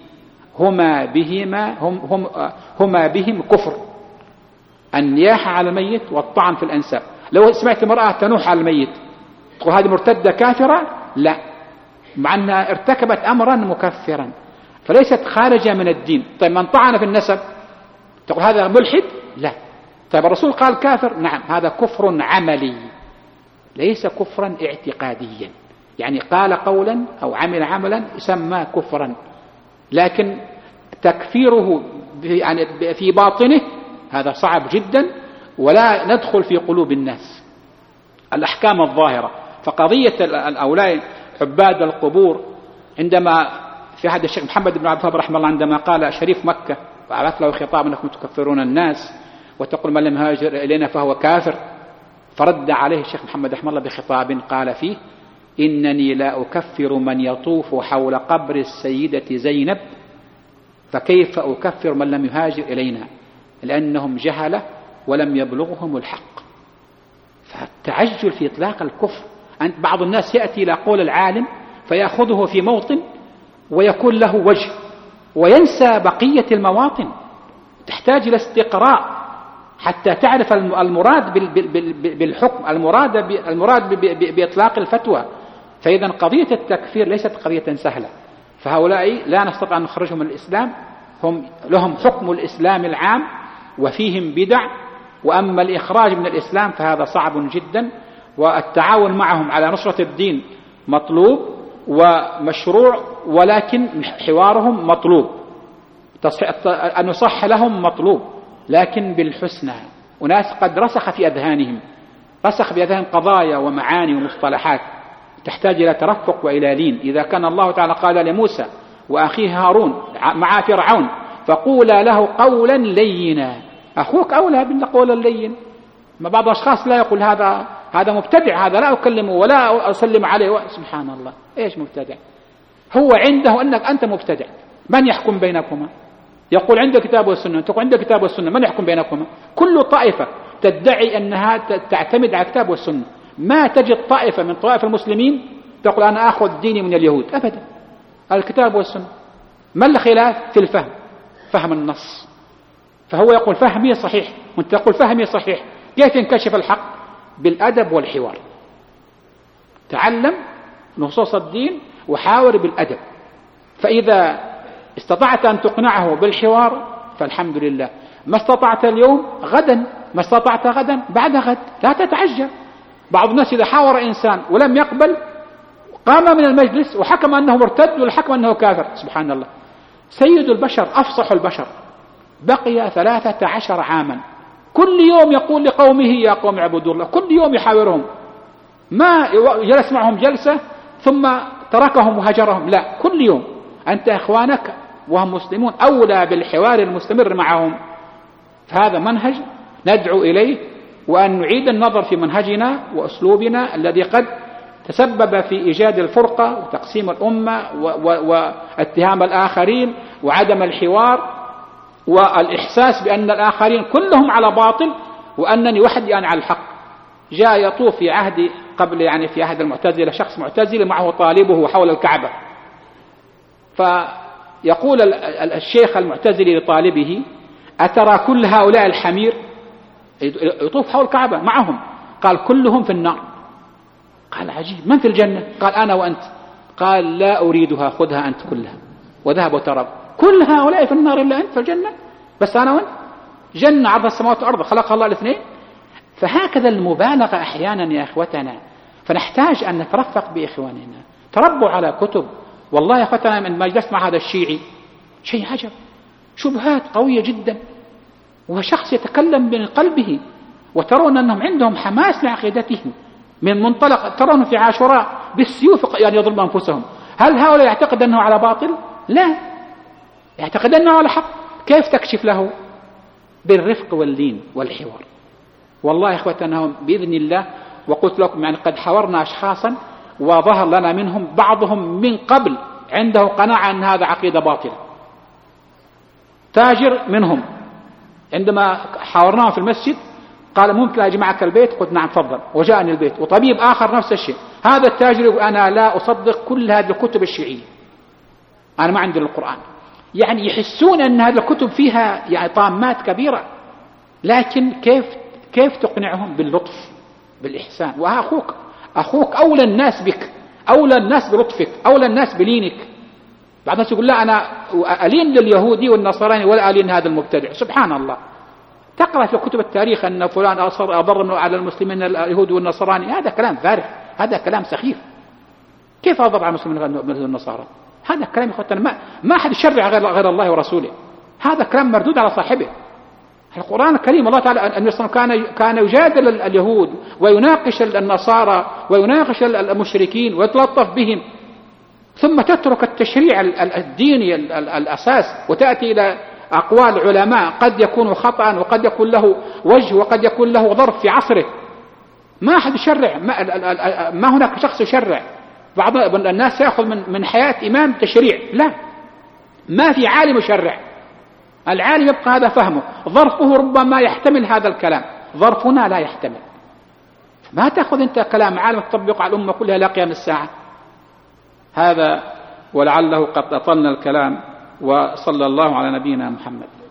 هما بهم كفر، النياح على الميت والطعن في الأنساب. لو سمعت امرأة تنوح على الميت تقول هذه مرتدة كافرة؟ لا، مع أنها ارتكبت أمرا مكفرا، فليست خارجة من الدين. طيب من طعن في النسب تقول هذا ملحد؟ لا. طيب الرسول قال كافر؟ نعم، هذا كفر عملي ليس كفرا اعتقاديا، يعني قال قولا أو عمل عملا يسمى كفرا، لكن تكفيره في باطنه هذا صعب جدا، ولا ندخل في قلوب الناس الأحكام الظاهرة. فقضية الأولاء عباد القبور، عندما في عهد الشيخ محمد بن عبد الوهاب رحمه الله عندما قال شريف مكة وعرف له خطاب أنكم تكفرون الناس وتقول من لم يهاجر إلينا فهو كافر، فرد عليه الشيخ محمد رحمه الله بخطاب قال فيه: إنني لا أكفر من يطوف حول قبر السيدة زينب، فكيف أكفر من لم يهاجر إلينا، لأنهم جهلة ولم يبلغهم الحق. فالتعجل في إطلاق الكفر، بعض الناس يأتي إلى قول العالم فيأخذه في موطن ويكون له وجه وينسى بقية المواطن. تحتاج إلى استقراء حتى تعرف المراد بالحكم، المراد بإطلاق الفتوى. فإذا قضية التكفير ليست قضية سهلة. فهؤلاء لا نستطيع أن نخرجهم من الإسلام، هم لهم حكم الإسلام العام وفيهم بدع، وأما الإخراج من الإسلام فهذا صعب جدا. والتعاون معهم على نصرة الدين مطلوب ومشروع، ولكن حوارهم مطلوب، النصح لهم مطلوب، لكن بالحسنى وناس قد رسخ في أذهانهم قضايا ومعاني ومصطلحات تحتاج إلى ترفق وإلى لين. إذا كان الله تعالى قال لموسى وأخيه هارون مع فرعون فقولا له قولا لينا، أخوك أولى بالقول اللين. ما بعض الأشخاص لا يقول هذا مبتدع، هذا لا أكلمه ولا أسلم عليه. سبحان الله، إيش مبتدع؟ هو عنده أنك أنت مبتدع. من يحكم بينكما؟ يقول عند كتاب والسنة، تقول عند كتاب والسنة، من يحكم بينكما؟ كل طائفة تدعي أنها تعتمد على كتاب والسنة. ما تجد طائفة من طوائف المسلمين تقول أنا أخذ ديني من اليهود، أبدا. الكتاب والسنة. ما الخلاف؟ في الفهم، فهم النص. فهو يقول فهمي صحيح وانت تقول فهمي صحيح. كيف ينكشف الحق؟ بالأدب والحوار. تعلم نصوص الدين وحاور بالأدب. فإذا استطعت أن تقنعه بالحوار فالحمد لله. ما استطعت اليوم غدا، ما استطعت غدا بعد غد، لا تتعجل. بعض الناس إذا حاور إنسان ولم يقبل قام من المجلس وحكم أنه مرتد والحكم أنه كافر. سبحان الله. سيد البشر أفصح البشر بقي 13 عاما كل يوم يقول لقومه يا قوم اعبدوا الله، كل يوم يحاورهم، ما جلس معهم جلسة ثم تركهم وهجرهم، لا، كل يوم. أنت إخوانك وهم مسلمون أولى بالحوار المستمر معهم. فهذا منهج ندعو إليه، وأن نعيد النظر في منهجنا وأسلوبنا الذي قد تسبب في إيجاد الفرقة وتقسيم الأمة واتهام الآخرين وعدم الحوار والإحساس بأن الآخرين كلهم على باطل وأنني وحدي أنا على الحق. جاء يطوف في عهد قبل في عهد المعتزلة شخص معتزل معه طالبه حول الكعبة، فيقول الشيخ المعتزلي لطالبه أترى كل هؤلاء الحمير يطوف حول الكعبة معهم؟ قال كلهم في النار. قال عجيب، من في الجنة؟ قال أنا وأنت. قال لا أريدها، خذها أنت كلها. وذهب وترب. كل هؤلاء في النار إلا أنت في الجنة، بس أنا وأنت. جنة عرض السماوات والأرض خلقها الله الاثنين. فهكذا المبالغة أحيانا يا أخوتنا. فنحتاج أن نترفق بإخواننا. تربوا على كتب. والله يا أخوتنا من ما جلست مع هذا الشيعي شيء عجب، شبهات قوية جدا، وشخص يتكلم من قلبه، وترون أنهم عندهم حماس لعقيدتهم من منطلق. ترون في عاشوراء بالسيوف يضرب أنفسهم. هل هؤلاء يعتقد أنه على باطل؟ لا، يعتقد أنه على حق. كيف تكشف له؟ بالرفق واللين والحوار. والله يا إخوتنا بإذن الله، وقلت لكم قد حاورنا أشخاصا وظهر لنا منهم بعضهم من قبل عنده قناعة أن هذا عقيدة باطلة. تاجر منهم عندما حاورناه في المسجد قال ممكن أجمعك البيت؟ قلت نعم تفضل، وجاءني البيت. وطبيب آخر نفس الشيء. هذا التاجر يقول أنا لا أصدق كل هذه الكتب الشيعية، أنا ما عندي القرآن. يحسون أن هذه الكتب فيها طامات كبيرة، لكن كيف تقنعهم؟ باللطف بالإحسان. وأخوك أولى الناس بك، أولى الناس بلطفك، أولى الناس بلينك. بعض الناس يقول لا أنا ألين لليهودي والنصراني ولا ألين هذا المبتدع. سبحان الله. تقرأ في كتب التاريخ أن فلان أضر على المسلمين اليهود والنصراني، هذا كلام فارغ، هذا كلام سخيف. كيف أضر على المسلمين والنصارى؟ هذا كلام يخطنا. ما أحد يشرع غير الله ورسوله. هذا كلام مردود على صاحبه. القرآن الكريم الله تعالى أن كان يجادل اليهود ويناقش النصارى ويناقش المشركين ويتلطف بهم، ثم تترك التشريع الديني الأساس وتأتي إلى أقوال علماء قد يكون خطأ وقد يكون له وجه وقد يكون له ظرف في عصره. ما أحد يشرع، ما هناك شخص يشرع. بعض الناس يأخذ من حياة إمام تشريع، لا، ما في عالم يشرع. العالم يبقى هذا فهمه، ظرفه ربما يحتمل هذا الكلام، ظرفنا لا يحتمل. ما تأخذ أنت كلام عالم تطبق على الأمة كلها لا قيام الساعة. هذا ولعله قد أطلنا الكلام، وصلى الله على نبينا محمد.